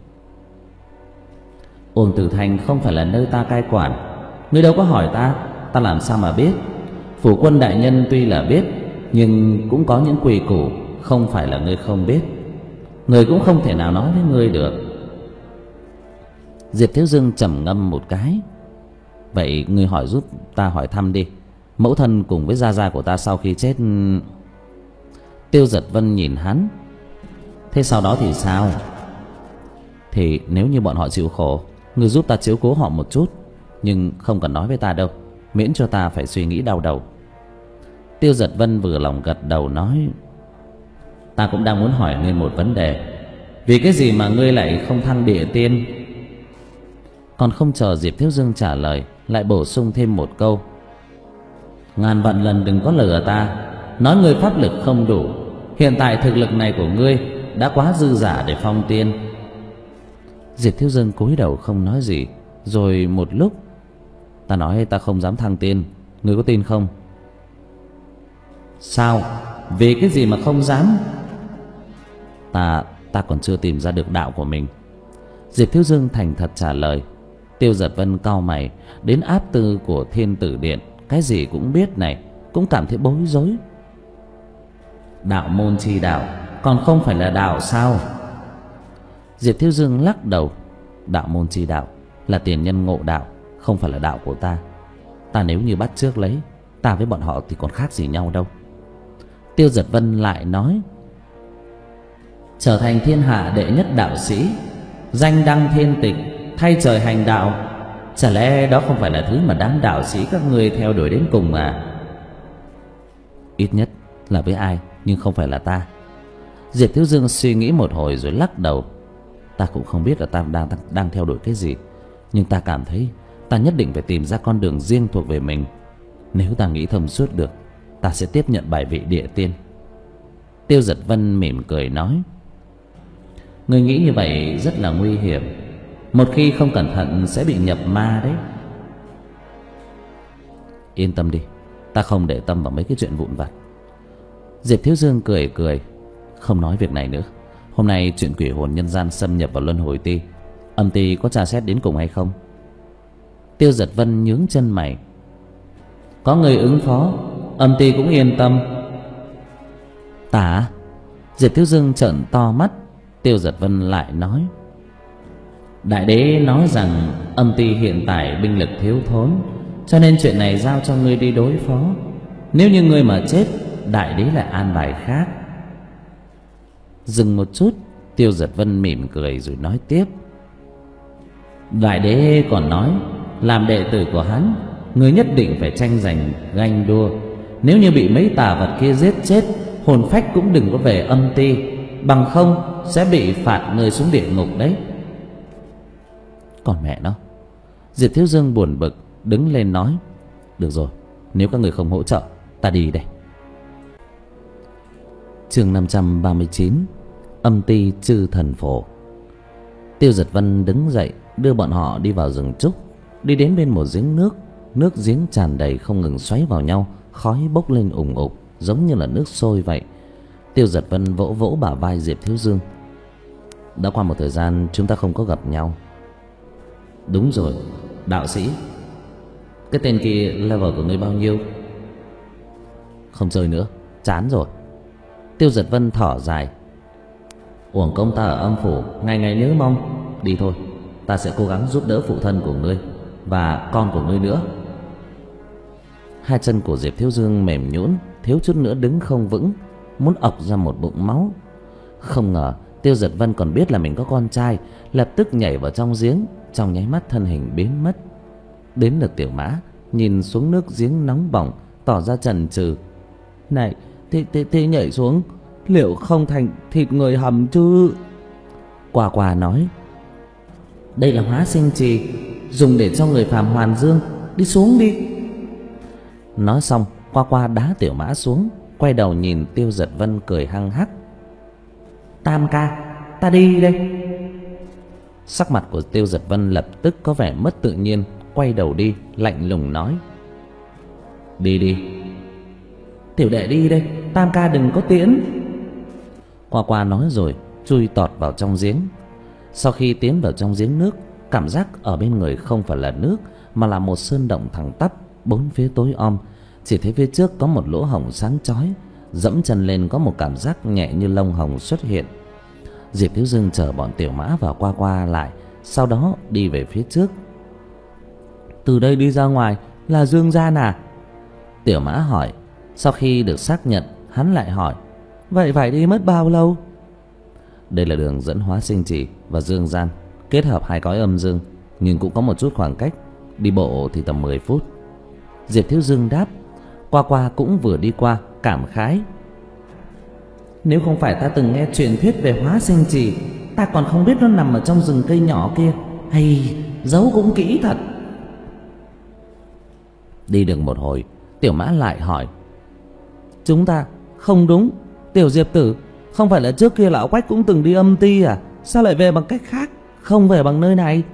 Uổng Tử Thành không phải là nơi ta cai quản, ngươi đâu có hỏi ta, ta làm sao mà biết? Phủ quân đại nhân tuy là biết, nhưng cũng có những quy củ không phải là ngươi không biết, người cũng không thể nào nói với ngươi được. Diệp Thiếu Dương trầm ngâm một cái. Vậy ngươi hỏi giúp ta hỏi thăm đi, mẫu thân cùng với gia gia của ta sau khi chết. Tiêu Giật Vân nhìn hắn. Thế sau đó thì sao? Thì nếu như bọn họ chịu khổ, ngươi giúp ta chiếu cố họ một chút, nhưng không cần nói với ta đâu, miễn cho ta phải suy nghĩ đau đầu. Tiêu Giật Vân vừa lòng gật đầu nói, ta cũng đang muốn hỏi ngươi một vấn đề. Vì cái gì mà ngươi lại không thăng địa tiên? Còn không chờ Diệp Thiếu Dương trả lời, lại bổ sung thêm một câu. Ngàn vạn lần đừng có lừa ta, nói ngươi pháp lực không đủ, hiện tại thực lực này của ngươi đã quá dư giả để phong tiên. Diệp Thiếu Dương cúi đầu không nói gì, rồi một lúc, ta nói ta không dám thăng tiên, ngươi có tin không? Sao? Vì cái gì mà không dám? Ta, ta còn chưa tìm ra được đạo của mình. Diệp Thiếu Dương thành thật trả lời. Tiêu Giật Vân cau mày, đến áp tư của Thiên Tử Điện cái gì cũng biết này, cũng cảm thấy bối rối. Đạo môn chi đạo, còn không phải là đạo sao? Diệp Thiếu Dương lắc đầu. Đạo môn chi đạo là tiền nhân ngộ đạo, không phải là đạo của ta. Ta nếu như bắt chước lấy, ta với bọn họ thì còn khác gì nhau đâu. Tiêu Giật Vân lại nói, trở thành thiên hạ đệ nhất đạo sĩ, danh đăng thiên tịch, thay trời hành đạo, chả lẽ đó không phải là thứ mà đám đạo sĩ các ngươi theo đuổi đến cùng à? Ít nhất là với ai, nhưng không phải là ta. Diệp Thiếu Dương suy nghĩ một hồi rồi lắc đầu. Ta cũng không biết là ta đang, đang theo đuổi cái gì, nhưng ta cảm thấy ta nhất định phải tìm ra con đường riêng thuộc về mình. Nếu ta nghĩ thông suốt được, ta sẽ tiếp nhận bài vị địa tiên. Tiêu Giật Vân mỉm cười nói, người nghĩ như vậy rất là nguy hiểm, một khi không cẩn thận sẽ bị nhập ma đấy. Yên tâm đi, ta không để tâm vào mấy cái chuyện vụn vặt. Diệp Thiếu Dương cười cười, không nói việc này nữa. Hôm nay chuyện quỷ hồn nhân gian xâm nhập vào luân hồi ti, âm ti có tra xét đến cùng hay không? Tiêu Giật Vân nhướng chân mày. Có người ứng phó, âm ti cũng yên tâm. Ta? Diệp Thiếu Dương trợn to mắt. Tiêu Giật Vân lại nói, đại đế nói rằng âm ti hiện tại binh lực thiếu thốn, cho nên chuyện này giao cho ngươi đi đối phó. Nếu như ngươi mà chết, đại đế lại an bài khác. Dừng một chút, Tiêu Giật Vân mỉm cười rồi nói tiếp, đại đế còn nói, làm đệ tử của hắn, ngươi nhất định phải tranh giành ganh đua. Nếu như bị mấy tà vật kia giết chết, hồn phách cũng đừng có về âm ti, bằng không sẽ bị phạt ngươi xuống địa ngục đấy. Còn mẹ nó. Diệp Thiếu Dương buồn bực, đứng lên nói: Được rồi, nếu các người không hỗ trợ, ta đi đây. Chương năm trăm ba mươi chín. Âm ti chư thần phổ. Tiêu Giật Vân đứng dậy đưa bọn họ đi vào rừng trúc. Đi đến bên một giếng nước. Nước giếng tràn đầy không ngừng xoáy vào nhau, khói bốc lên ủng ục giống như là nước sôi vậy. Tiêu Giật Vân vỗ vỗ bả vai Diệp Thiếu Dương: Đã qua một thời gian chúng ta không có gặp nhau. Đúng rồi, đạo sĩ. Cái tên kia level của ngươi bao nhiêu? Không chơi nữa, chán rồi. Tiêu Giật Vân thở dài: Uổng công ta ở âm phủ ngày ngày nhớ mong. Đi thôi, ta sẽ cố gắng giúp đỡ phụ thân của ngươi và con của ngươi nữa. Hai chân của Diệp Thiếu Dương mềm nhũn, thiếu chút nữa đứng không vững, muốn ọc ra một bụng máu. Không ngờ Tiêu Giật Vân còn biết là mình có con trai, lập tức nhảy vào trong giếng, trong nháy mắt thân hình biến mất. Đến được Tiểu Mã nhìn xuống nước giếng nóng bỏng, tỏ ra chần chừ: Này, thế, thế, thế nhảy xuống liệu không thành thịt người hầm chứ? Quả Quả nói: Đây là hóa sinh trì, dùng để cho người phàm hoàn dương. Đi xuống đi. Nói xong, Qua Qua đá Tiểu Mã xuống, quay đầu nhìn Tiêu Giật Vân cười hăng hắc: Tam ca, ta đi đây. Sắc mặt của Tiêu Giật Vân lập tức có vẻ mất tự nhiên, quay đầu đi, lạnh lùng nói: Đi đi. Tiểu đệ đi đây, tam ca đừng có tiễn. Qua Qua nói rồi chui tọt vào trong giếng. Sau khi tiến vào trong giếng nước, cảm giác ở bên người không phải là nước mà là một sơn động thẳng tắp, bốn phía tối om. Chỉ thấy phía trước có một lỗ hổng sáng chói, dẫm chân lên có một cảm giác nhẹ như lông hồng xuất hiện. Diệp Thiếu Dương chở bọn Tiểu Mã và Qua Qua lại, sau đó đi về phía trước. Từ đây đi ra ngoài là Dương gian à? Tiểu Mã hỏi. Sau khi được xác nhận, hắn lại hỏi: Vậy phải đi mất bao lâu? Đây là đường dẫn hóa sinh trì và dương gian, kết hợp hai cõi âm dương, nhưng cũng có một chút khoảng cách, đi bộ thì tầm mười phút. Diệp Thiếu Dương đáp. Qua Qua cũng vừa đi qua, cảm khái: Nếu không phải ta từng nghe truyền thuyết về hóa sinh trì, ta còn không biết nó nằm ở trong rừng cây nhỏ kia, hay giấu cũng kỹ thật. Đi được một hồi, Tiểu Mã lại hỏi: Chúng ta không đúng, Tiểu Diệp tử, không phải là trước kia lão Quách cũng từng đi âm ti à? Sao lại về bằng cách khác, không về bằng nơi này?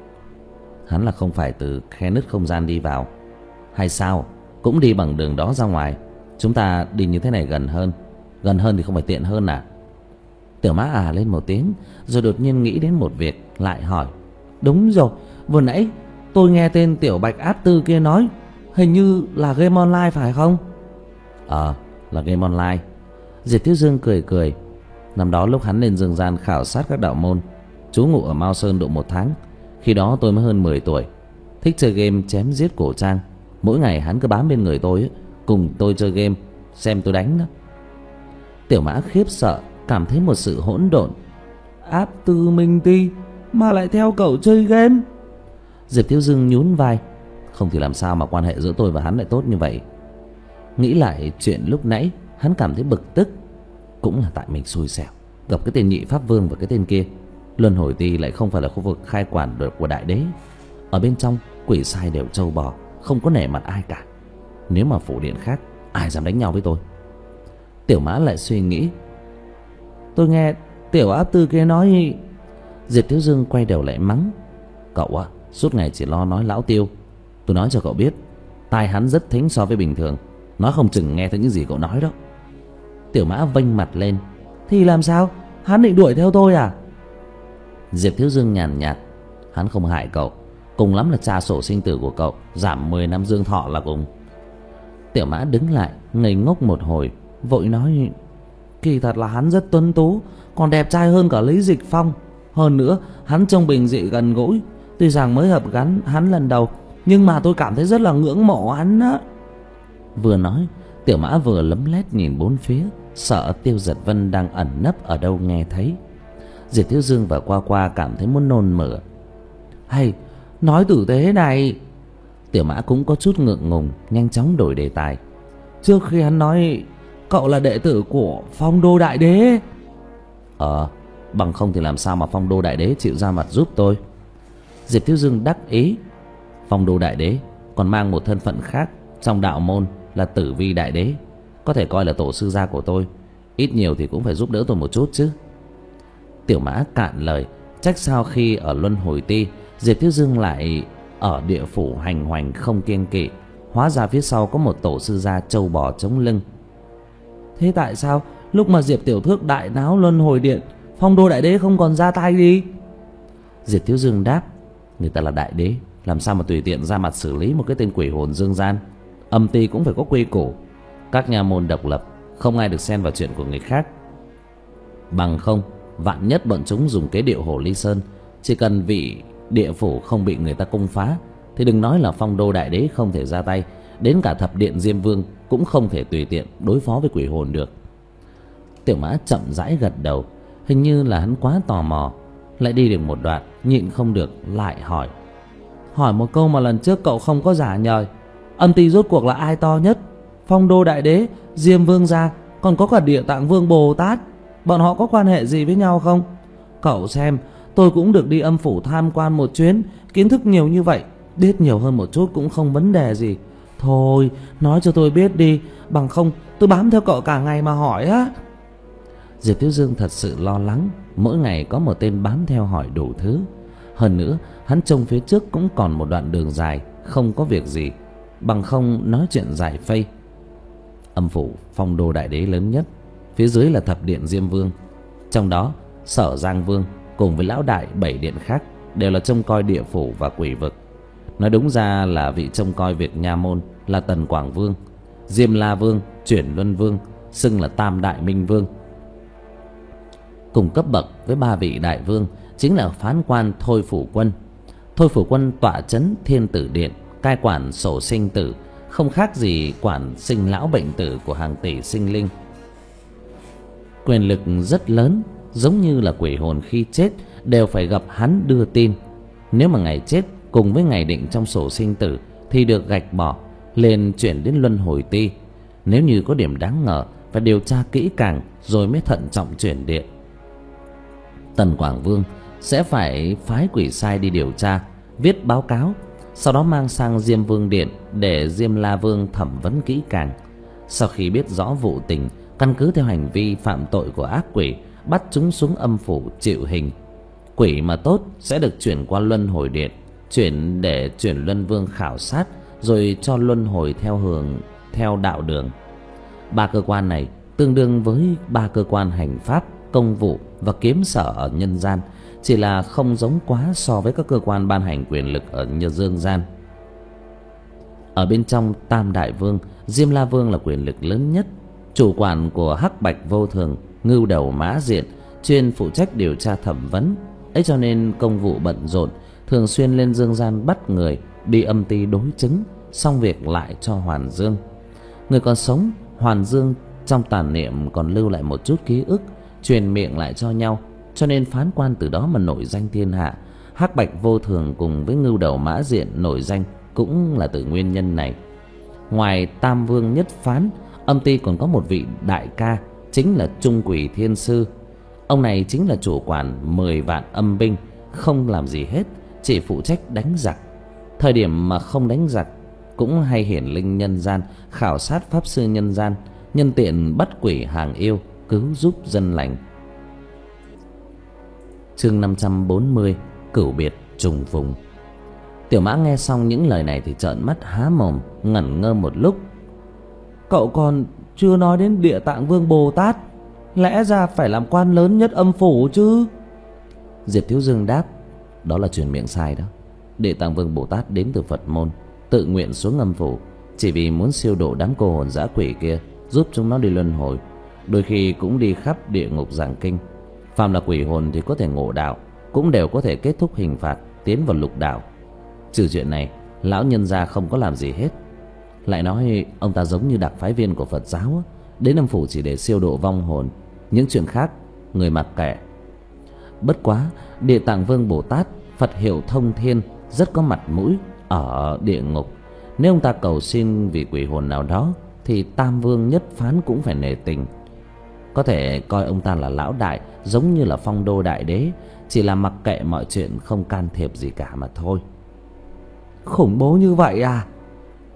Hắn là không phải từ khe nứt không gian đi vào, hay sao? Cũng đi bằng đường đó ra ngoài. Chúng ta đi như thế này gần hơn. Gần hơn thì không phải tiện hơn à? Tiểu Mã à lên một tiếng, rồi đột nhiên nghĩ đến một việc, lại hỏi: Đúng rồi, vừa nãy tôi nghe tên Tiểu Bạch Áp Tư kia nói, hình như là game online phải không? Ờ, là game online. Diệp Thiếu Dương cười cười. Năm đó lúc hắn lên dương gian khảo sát các đạo môn, trú ngụ ở Mao Sơn độ một tháng. Khi đó tôi mới hơn mười tuổi, thích chơi game chém giết cổ trang. Mỗi ngày hắn cứ bám bên người tôi ấy, cùng tôi chơi game, xem tôi đánh đó. Tiểu Mã khiếp sợ, cảm thấy một sự hỗn độn. Áp Tư Minh Ti mà lại theo cậu chơi game? Diệp Thiếu Dương nhún vai. Không thì làm sao mà quan hệ giữa tôi và hắn lại tốt như vậy. Nghĩ lại chuyện lúc nãy, hắn cảm thấy bực tức. Cũng là tại mình xui xẻo, gặp cái tên Nhị Pháp Vương và cái tên kia. Luân Hồi Ti lại không phải là khu vực khai quản của Đại Đế. Ở bên trong quỷ sai đều trâu bò, không có nể mặt ai cả. Nếu mà phủ điện khác, ai dám đánh nhau với tôi? Tiểu Mã lại suy nghĩ. Tôi nghe Tiểu Áp Tư kia nói. Diệp Thiếu Dương quay đầu lại mắng: Cậu à, suốt ngày chỉ lo nói lão Tiêu. Tôi nói cho cậu biết, tai hắn rất thính so với bình thường, nói không chừng nghe thấy những gì cậu nói đó. Tiểu Mã vênh mặt lên. Thì làm sao? Hắn định đuổi theo tôi à? Diệp Thiếu Dương nhàn nhạt: Hắn không hại cậu, cùng lắm là tra sổ sinh tử của cậu, giảm mười năm dương thọ là cùng. Tiểu Mã đứng lại ngây ngốc một hồi, vội nói: Kỳ thật là hắn rất tuấn tú, còn đẹp trai hơn cả Lý Dịch Phong. Hơn nữa hắn trông bình dị gần gũi. Tuy rằng mới hợp gắn hắn lần đầu, nhưng mà tôi cảm thấy rất là ngưỡng mộ hắn á. Vừa nói, Tiểu Mã vừa lấm lét nhìn bốn phía, sợ Tiêu Giật Vân đang ẩn nấp ở đâu nghe thấy. Diệp Thiếu Dương và Qua Qua cảm thấy muốn nôn mửa. Hay, nói tử tế này. Tiểu Mã cũng có chút ngượng ngùng, nhanh chóng đổi đề tài. Trước khi hắn nói cậu là đệ tử của Phong Đô Đại Đế. Ờ, bằng không thì làm sao mà Phong Đô Đại Đế chịu ra mặt giúp tôi? Diệp Thiếu Dương đắc ý. Phong Đô Đại Đế còn mang một thân phận khác trong đạo môn là Tử Vi Đại Đế, có thể coi là tổ sư gia của tôi, ít nhiều thì cũng phải giúp đỡ tôi một chút chứ. Tiểu Mã cạn lời. Trách sao khi ở Luân Hồi Ti, Diệp Thiếu Dương lại ở địa phủ hành hoành không kiêng kỵ, hóa ra phía sau có một tổ sư gia trâu bò chống lưng. Thế tại sao lúc mà Diệp Tiểu Thước đại náo Luân Hồi Điện, Phong Đô Đại Đế không còn ra tay đi? Diệp Thiếu Dương đáp, người ta là đại đế, làm sao mà tùy tiện ra mặt xử lý một cái tên quỷ hồn dương gian. Âm ty cũng phải có quy củ, các nhà môn độc lập, không ai được xen vào chuyện của người khác. Bằng không, vạn nhất bọn chúng dùng kế điệu Hồ Ly Sơn, chỉ cần vị địa phủ không bị người ta công phá, thì đừng nói là Phong Đô Đại Đế không thể ra tay, đến cả thập điện Diêm Vương cũng không thể tùy tiện đối phó với quỷ hồn được. Tiểu Mã chậm rãi gật đầu, hình như là hắn quá tò mò. Lại đi được một đoạn, nhịn không được lại hỏi. Hỏi một câu mà lần trước cậu không có giả nhời, âm ty rốt cuộc là ai to nhất? Phong Đô Đại Đế, Diêm Vương gia, còn có cả Địa Tạng Vương Bồ Tát, bọn họ có quan hệ gì với nhau không? Cậu xem, tôi cũng được đi âm phủ tham quan một chuyến, kiến thức nhiều như vậy, biết nhiều hơn một chút cũng không vấn đề gì. Thôi, nói cho tôi biết đi, bằng không tôi bám theo cậu cả ngày mà hỏi á. Diệp Thiếu Dương thật sự lo lắng, mỗi ngày có một tên bám theo hỏi đủ thứ. Hơn nữa, hắn trông phía trước cũng còn một đoạn đường dài, không có việc gì, bằng không nói chuyện dài phây. Âm phủ Phong Đô Đại Đế lớn nhất, phía dưới là thập điện Diêm Vương, trong đó Sở Giang Vương cùng với lão đại bảy điện khác đều là trông coi địa phủ và quỷ vực. Nói đúng ra là vị trông coi việc nha môn là Tần Quảng Vương, Diêm La Vương, Chuyển Luân Vương, xưng là Tam Đại Minh Vương. Cùng cấp bậc với ba vị đại vương chính là phán quan Thôi Phủ Quân. Thôi Phủ Quân tọa chấn Thiên Tử Điện, cai quản sổ sinh tử, không khác gì quản sinh lão bệnh tử của hàng tỷ sinh linh. Quyền lực rất lớn, giống như là quỷ hồn khi chết đều phải gặp hắn đưa tin. Nếu mà ngày chết cùng với ngày định trong sổ sinh tử thì được gạch bỏ, lên chuyển đến Luân Hồi Ti. Nếu như có điểm đáng ngờ, phải điều tra kỹ càng rồi mới thận trọng chuyển điện. Tần Quảng Vương sẽ phải phái quỷ sai đi điều tra, viết báo cáo, sau đó mang sang Diêm Vương Điện để Diêm La Vương thẩm vấn kỹ càng. Sau khi biết rõ vụ tình, căn cứ theo hành vi phạm tội của ác quỷ, bắt chúng xuống âm phủ chịu hình. Quỷ mà tốt sẽ được chuyển qua Luân Hồi Điện, chuyển để chuyển Luân Vương khảo sát, rồi cho luân hồi theo hướng theo đạo đường. Ba cơ quan này tương đương với ba cơ quan hành pháp, công vụ và kiếm sở ở nhân gian, chỉ là không giống quá so với các cơ quan ban hành quyền lực ở nhân dương gian. Ở bên trong Tam Đại Vương, Diêm La Vương là quyền lực lớn nhất, chủ quản của Hắc Bạch Vô Thường, Ngưu Đầu Mã Diện, chuyên phụ trách điều tra thẩm vấn. Ấy cho nên công vụ bận rộn, thường xuyên lên dương gian bắt người, đi âm ty đối chứng, xong việc lại cho Hoàn Dương. Người còn sống, Hoàn Dương trong tàn niệm còn lưu lại một chút ký ức, truyền miệng lại cho nhau, cho nên phán quan từ đó mà nổi danh thiên hạ. Hắc Bạch Vô Thường cùng với Ngưu Đầu Mã Diện nổi danh cũng là từ nguyên nhân này. Ngoài Tam Vương nhất phán, âm ty còn có một vị đại ca, chính là Trung Quỷ Thiên Sư. Ông này chính là chủ quản mười vạn âm binh, không làm gì hết, chỉ phụ trách đánh giặc. Thời điểm mà không đánh giặc cũng hay hiển linh nhân gian, khảo sát pháp sư nhân gian, nhân tiện bắt quỷ hàng yêu, cứu giúp dân lành. Chương năm trăm bốn mươi, cửu biệt trùng phùng. Tiểu Mã nghe xong những lời này thì trợn mắt há mồm, ngẩn ngơ một lúc. Cậu còn chưa nói đến Địa Tạng Vương Bồ Tát, lẽ ra phải làm quan lớn nhất âm phủ chứ? Diệp Thiếu Dương đáp, đó là truyền miệng sai đó. Địa Tạng Vương Bồ Tát đến từ Phật môn, tự nguyện xuống âm phủ, chỉ vì muốn siêu độ đám cô hồn dã quỷ kia, giúp chúng nó đi luân hồi. Đôi khi cũng đi khắp địa ngục giảng kinh. Phàm là quỷ hồn thì có thể ngộ đạo, cũng đều có thể kết thúc hình phạt, tiến vào lục đạo. Trừ chuyện này, lão nhân gia không có làm gì hết. Lại nói ông ta giống như đặc phái viên của Phật giáo, đến âm phủ chỉ để siêu độ vong hồn, những chuyện khác người mặc kệ. Bất quá Địa Tạng Vương Bồ Tát, Phật hiệu thông thiên, rất có mặt mũi ở địa ngục. Nếu ông ta cầu xin vì quỷ hồn nào đó thì Tam Vương nhất phán cũng phải nể tình. Có thể coi ông ta là lão đại, giống như là Phong Đô Đại Đế, chỉ là mặc kệ mọi chuyện, không can thiệp gì cả mà thôi. Khủng bố như vậy à?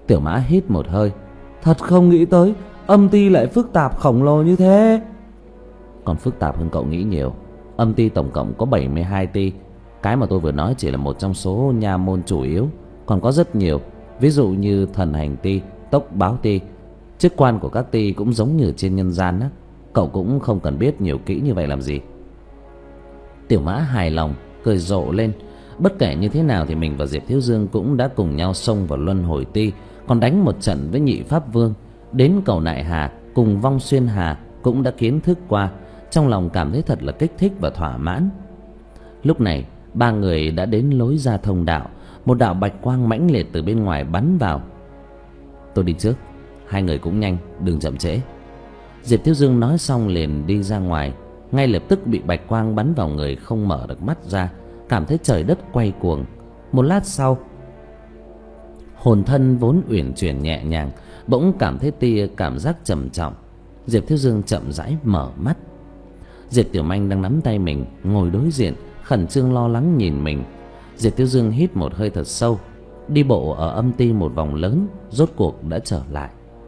Tiểu Mã hít một hơi. Thật không nghĩ tới âm ty lại phức tạp khổng lồ như thế. Còn phức tạp hơn cậu nghĩ nhiều. Âm ty tổng cộng có bảy mươi hai ty. Cái mà tôi vừa nói chỉ là một trong số nha môn chủ yếu, còn có rất nhiều. Ví dụ như thần hành ty, tốc báo ty. Chức quan của các ty cũng giống như trên nhân gian á. Cậu cũng không cần biết nhiều kỹ như vậy làm gì. Tiểu Mã hài lòng cười rộ lên. Bất kể như thế nào thì mình và Diệp Thiếu Dương cũng đã cùng nhau xông vào luân hồi ty, còn đánh một trận với nhị pháp vương. Đến cầu Nại Hà cùng Vong Xuyên Hà cũng đã kiến thức qua. Trong lòng cảm thấy thật là kích thích và thỏa mãn. Lúc này ba người đã đến lối ra thông đạo. Một đạo bạch quang mãnh liệt từ bên ngoài bắn vào. Tôi đi trước, hai người cũng nhanh, đừng chậm trễ. Diệp Thiếu Dương nói xong liền đi ra ngoài. Ngay lập tức bị bạch quang bắn vào người, không mở được mắt ra, cảm thấy trời đất quay cuồng. Một lát sau, hồn thân vốn uyển chuyển nhẹ nhàng bỗng cảm thấy tia cảm giác trầm trọng. Diệp Thiếu Dương chậm rãi mở mắt. Diệp Tiểu Manh đang nắm tay mình ngồi đối diện, khẩn trương lo lắng nhìn mình. Diệp Thiếu Dương hít một hơi thật sâu, đi bộ ở âm ty một vòng lớn, rốt cuộc đã trở lại.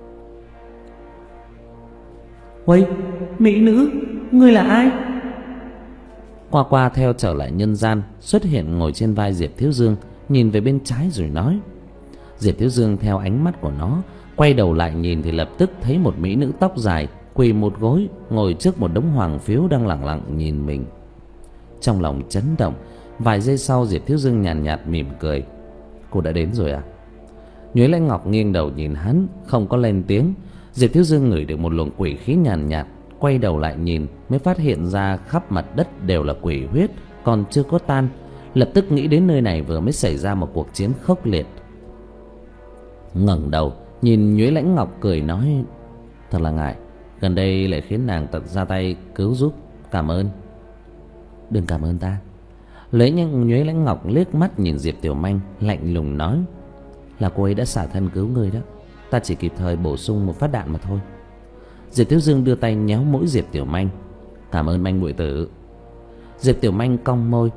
Uầy, mỹ nữ, ngươi là ai? Qua Qua theo trở lại nhân gian, xuất hiện ngồi trên vai Diệp Thiếu Dương, nhìn về bên trái rồi nói. Diệp Thiếu Dương theo ánh mắt của nó quay đầu lại nhìn thì lập tức thấy một mỹ nữ tóc dài quỳ một gối ngồi trước một đống hoàng phiếu đang lẳng lặng nhìn mình. Trong lòng chấn động. Vài giây sau Diệp Thiếu Dương nhàn nhạt, nhạt mỉm cười. Cô đã đến rồi à? Nhuế Lãnh Ngọc nghiêng đầu nhìn hắn, không có lên tiếng. Diệp Thiếu Dương ngửi được một luồng quỷ khí nhàn nhạt, nhạt, quay đầu lại nhìn mới phát hiện ra khắp mặt đất đều là quỷ huyết còn chưa có tan. Lập tức nghĩ đến nơi này vừa mới xảy ra một cuộc chiến khốc liệt. Ngẩng đầu nhìn Nhuế Lãnh Ngọc cười nói, thật là ngại, gần đây lại khiến nàng tận ra tay cứu giúp, cảm ơn. Đừng cảm ơn ta. Lấy nhanh Nhuế Lãnh Ngọc liếc mắt nhìn Diệp Tiểu Manh, lạnh lùng nói, là cô ấy đã xả thân cứu người đó, ta chỉ kịp thời bổ sung một phát đạn mà thôi. Diệp Thiếu Dương đưa tay nhéo mũi Diệp Tiểu Manh. Cảm ơn Manh muội tử. Diệp Tiểu Manh cong môi.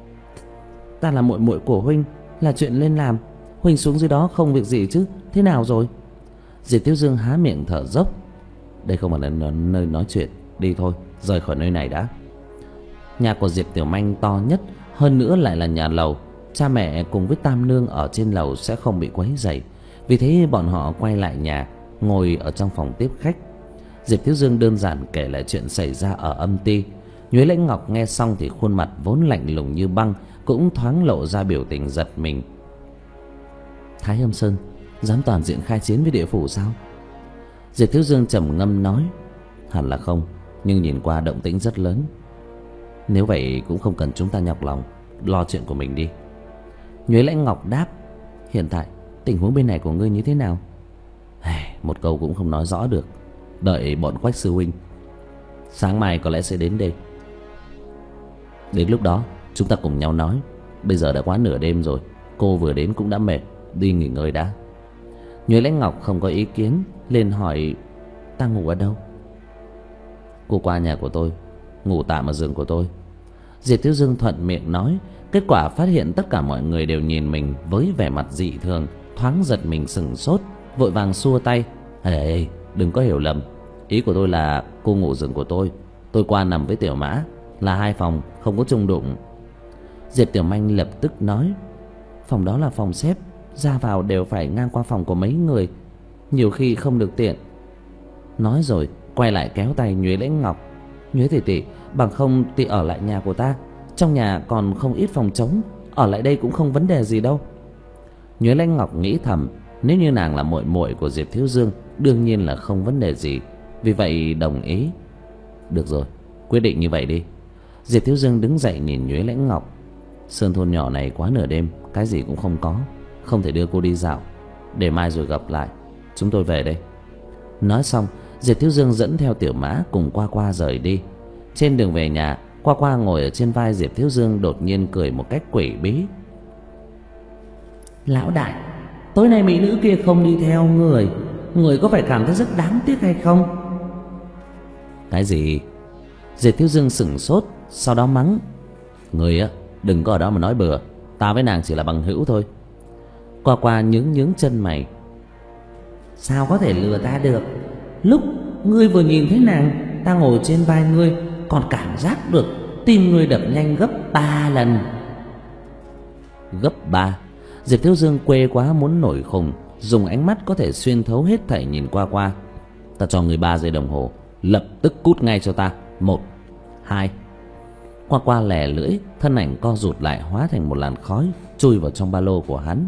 Ta là muội muội của huynh, là chuyện lên làm. Huynh xuống dưới đó không việc gì chứ, thế nào rồi? Diệp Thiếu Dương há miệng thở dốc. Đây không phải là nơi nói chuyện, đi thôi, rời khỏi nơi này đã. Nhà của Diệp Tiểu Manh to nhất, hơn nữa lại là nhà lầu. Cha mẹ cùng với Tam Nương ở trên lầu sẽ không bị quấy rầy. Vì thế bọn họ quay lại nhà, ngồi ở trong phòng tiếp khách. Diệp Thiếu Dương đơn giản kể lại chuyện xảy ra ở âm ty. Nhuế Lãnh Ngọc nghe xong thì khuôn mặt vốn lạnh lùng như băng cũng thoáng lộ ra biểu tình giật mình. Thái Âm Sơn dám toàn diện khai chiến với địa phủ sao? Diệp Thiếu Dương trầm ngâm nói, hẳn là không, nhưng nhìn qua động tĩnh rất lớn. Nếu vậy cũng không cần chúng ta nhọc lòng, lo chuyện của mình đi. Nhuế Lãnh Ngọc đáp, hiện tại tình huống bên này của ngươi như thế nào? Một câu cũng không nói rõ được. Đợi bọn Quách sư huynh sáng mai có lẽ sẽ đến đây. Đến lúc đó chúng ta cùng nhau nói. Bây giờ đã quá nửa đêm rồi, cô vừa đến cũng đã mệt, đi nghỉ ngơi đã. Nhuế Lãnh Ngọc không có ý kiến, lên hỏi, ta ngủ ở đâu? Cô qua nhà của tôi, ngủ tạm ở giường của tôi. Diệp Thiếu Dương thuận miệng nói. Kết quả phát hiện tất cả mọi người đều nhìn mình với vẻ mặt dị thường, thoáng giật mình sửng sốt, vội vàng xua tay. Ê, đừng có hiểu lầm, ý của tôi là cô ngủ giường của tôi, tôi qua nằm với Tiểu Mã, là hai phòng không có chung đụng. Diệp Tiểu Manh lập tức nói, phòng đó là phòng xếp, ra vào đều phải ngang qua phòng của mấy người, nhiều khi không được tiện. Nói rồi quay lại kéo tay Nhuế Lãnh Ngọc. Nhuế tỷ tỷ, bằng không thì ở lại nhà của ta, trong nhà còn không ít phòng trống, ở lại đây cũng không vấn đề gì đâu. Nhuế Lãnh Ngọc nghĩ thầm, nếu như nàng là muội muội của Diệp Thiếu Dương, đương nhiên là không vấn đề gì, vì vậy đồng ý. Được rồi, quyết định như vậy đi. Diệp Thiếu Dương đứng dậy nhìn Nhuế Lãnh Ngọc. Sơn thôn nhỏ này quá nửa đêm, cái gì cũng không có, không thể đưa cô đi dạo, để mai rồi gặp lại, chúng tôi về đây. Nói xong Diệp Thiếu Dương dẫn theo Tiểu Mã cùng Qua Qua rời đi. Trên đường về nhà, Qua Qua ngồi ở trên vai Diệp Thiếu Dương đột nhiên cười một cách quỷ bí. Lão đại, tối nay mỹ nữ kia không đi theo người, người có phải cảm thấy rất đáng tiếc hay không? Cái gì? Diệp Thiếu Dương sửng sốt, sau đó mắng, người á, đừng có ở đó mà nói bừa, ta với nàng chỉ là bằng hữu thôi. Qua Qua nhướng nhướng chân mày. Sao có thể lừa ta được? Lúc ngươi vừa nhìn thấy nàng, ta ngồi trên vai ngươi, còn cảm giác được tim ngươi đập nhanh gấp ba lần. Gấp ba? Diệp Thiếu Dương quê quá muốn nổi khùng, dùng ánh mắt có thể xuyên thấu hết thảy nhìn qua qua. Ta cho người ba giây đồng hồ, lập tức cút ngay cho ta. Một, hai. Qua qua lè lưỡi, thân ảnh co rụt lại hóa thành một làn khói chui vào trong ba lô của hắn.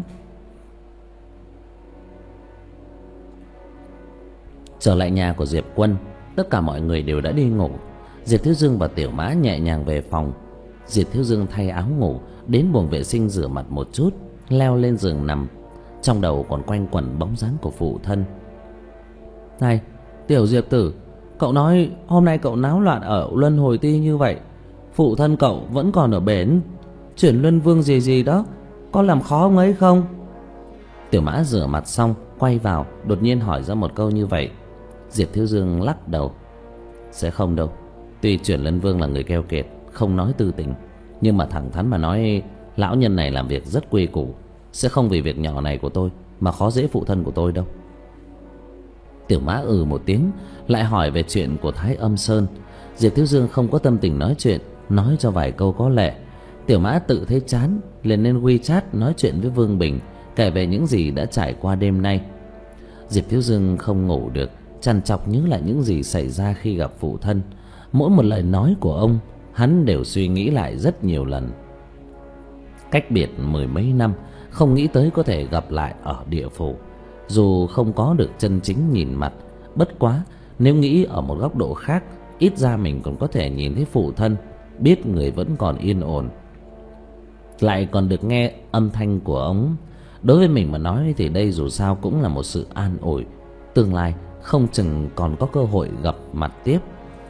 Trở lại nhà của Diệp Quân, tất cả mọi người đều đã đi ngủ. Diệp Thiếu Dương và Tiểu Mã nhẹ nhàng về phòng. Diệp Thiếu Dương thay áo ngủ, đến buồng vệ sinh rửa mặt một chút, leo lên giường nằm. Trong đầu còn quanh quẩn bóng dáng của phụ thân. Này, Tiểu Diệp tử, cậu nói hôm nay cậu náo loạn ở Luân Hồi Ti như vậy, phụ thân cậu vẫn còn ở bển. Chuyển Luân Vương gì gì đó, có làm khó ông ấy không? Tiểu Mã rửa mặt xong quay vào, đột nhiên hỏi ra một câu như vậy. Diệp Thiếu Dương lắc đầu. Sẽ không đâu. Tuy Chuyển Luân Vương là người keo kiệt, không nói tư tình, nhưng mà thẳng thắn mà nói, lão nhân này làm việc rất quy củ, sẽ không vì việc nhỏ này của tôi mà khó dễ phụ thân của tôi đâu. Tiểu Mã ừ một tiếng, lại hỏi về chuyện của Thái Âm Sơn. Diệp Thiếu Dương không có tâm tình nói chuyện, nói cho vài câu có lệ. Tiểu Mã tự thấy chán, liền lên WeChat nói chuyện với Vương Bình, kể về những gì đã trải qua đêm nay. Diệp Thiếu Dương không ngủ được, trằn trọc nhớ lại những gì xảy ra khi gặp phụ thân. Mỗi một lời nói của ông, hắn đều suy nghĩ lại rất nhiều lần. Cách biệt mười mấy năm, không nghĩ tới có thể gặp lại ở địa phủ. Dù không có được chân chính nhìn mặt, bất quá nếu nghĩ ở một góc độ khác, ít ra mình còn có thể nhìn thấy phụ thân, biết người vẫn còn yên ổn, lại còn được nghe âm thanh của ông. Đối với mình mà nói thì đây dù sao cũng là một sự an ủi. Tương lai không chừng còn có cơ hội gặp mặt tiếp.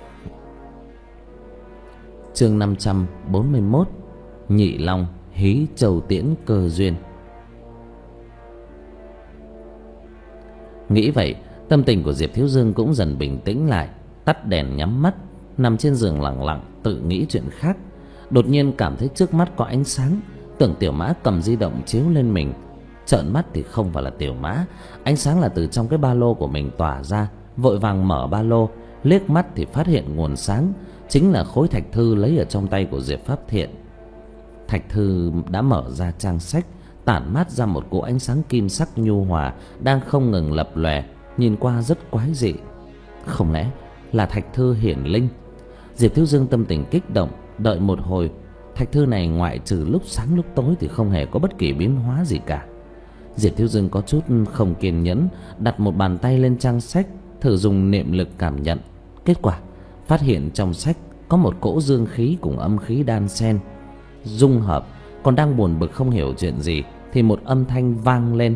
Chương năm trăm bốn mươi mốt. Nhị Long hí châu tiễn cơ duyên. Nghĩ vậy, tâm tình của Diệp Thiếu Dương cũng dần bình tĩnh lại, tắt đèn nhắm mắt, nằm trên giường lặng lặng tự nghĩ chuyện khác. Đột nhiên cảm thấy trước mắt có ánh sáng, tưởng Tiểu Mã cầm di động chiếu lên mình. Trợn mắt thì không phải là Tiểu Mã, ánh sáng là từ trong cái ba lô của mình tỏa ra. Vội vàng mở ba lô, liếc mắt thì phát hiện nguồn sáng chính là khối thạch thư lấy ở trong tay của Diệp Pháp Thiện. Thạch thư đã mở ra trang sách, tản mát ra một cỗ ánh sáng kim sắc nhu hòa đang không ngừng lập lòe, nhìn qua rất quái dị. Không lẽ là thạch thư hiển linh? Diệp Thiếu Dương tâm tình kích động, đợi một hồi. Thạch thư này ngoại trừ lúc sáng lúc tối thì không hề có bất kỳ biến hóa gì cả. Diệp Thiếu Dương có chút không kiên nhẫn, đặt một bàn tay lên trang sách, thử dùng niệm lực cảm nhận. Kết quả phát hiện trong sách có một cỗ dương khí cùng âm khí đan xen dung hợp. Còn đang buồn bực không hiểu chuyện gì thì một âm thanh vang lên.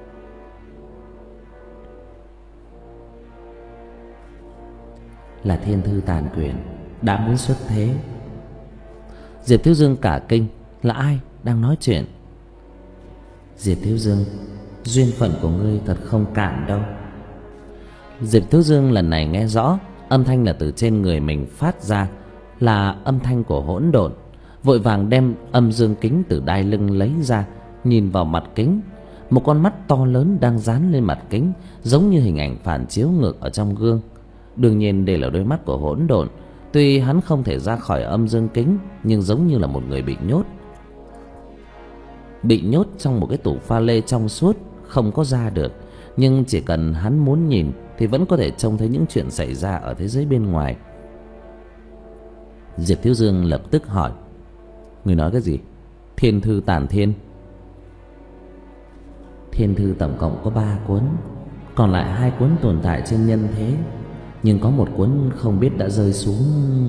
Là Thiên Thư Tàn Quyển đã muốn xuất thế. Diệp Thiếu Dương cả kinh, là ai đang nói chuyện? Diệp Thiếu Dương, duyên phận của ngươi thật không cạn đâu. Diệp Thiếu Dương lần này nghe rõ, âm thanh là từ trên người mình phát ra, là âm thanh của hỗn độn. Vội vàng đem âm dương kính từ đai lưng lấy ra, nhìn vào mặt kính. Một con mắt to lớn đang dán lên mặt kính, giống như hình ảnh phản chiếu ngược ở trong gương. Đương nhiên đây là đôi mắt của hỗn độn. Tuy hắn không thể ra khỏi âm dương kính, nhưng giống như là một người bị nhốt. Bị nhốt trong một cái tủ pha lê trong suốt, không có ra được. Nhưng chỉ cần hắn muốn nhìn thì vẫn có thể trông thấy những chuyện xảy ra ở thế giới bên ngoài. Diệp Thiếu Dương lập tức hỏi: người nói cái gì? Thiên Thư Tàn Thiên? Thiên thư tổng cộng có ba cuốn, còn lại hai cuốn tồn tại trên nhân thế, nhưng có một cuốn không biết đã rơi xuống.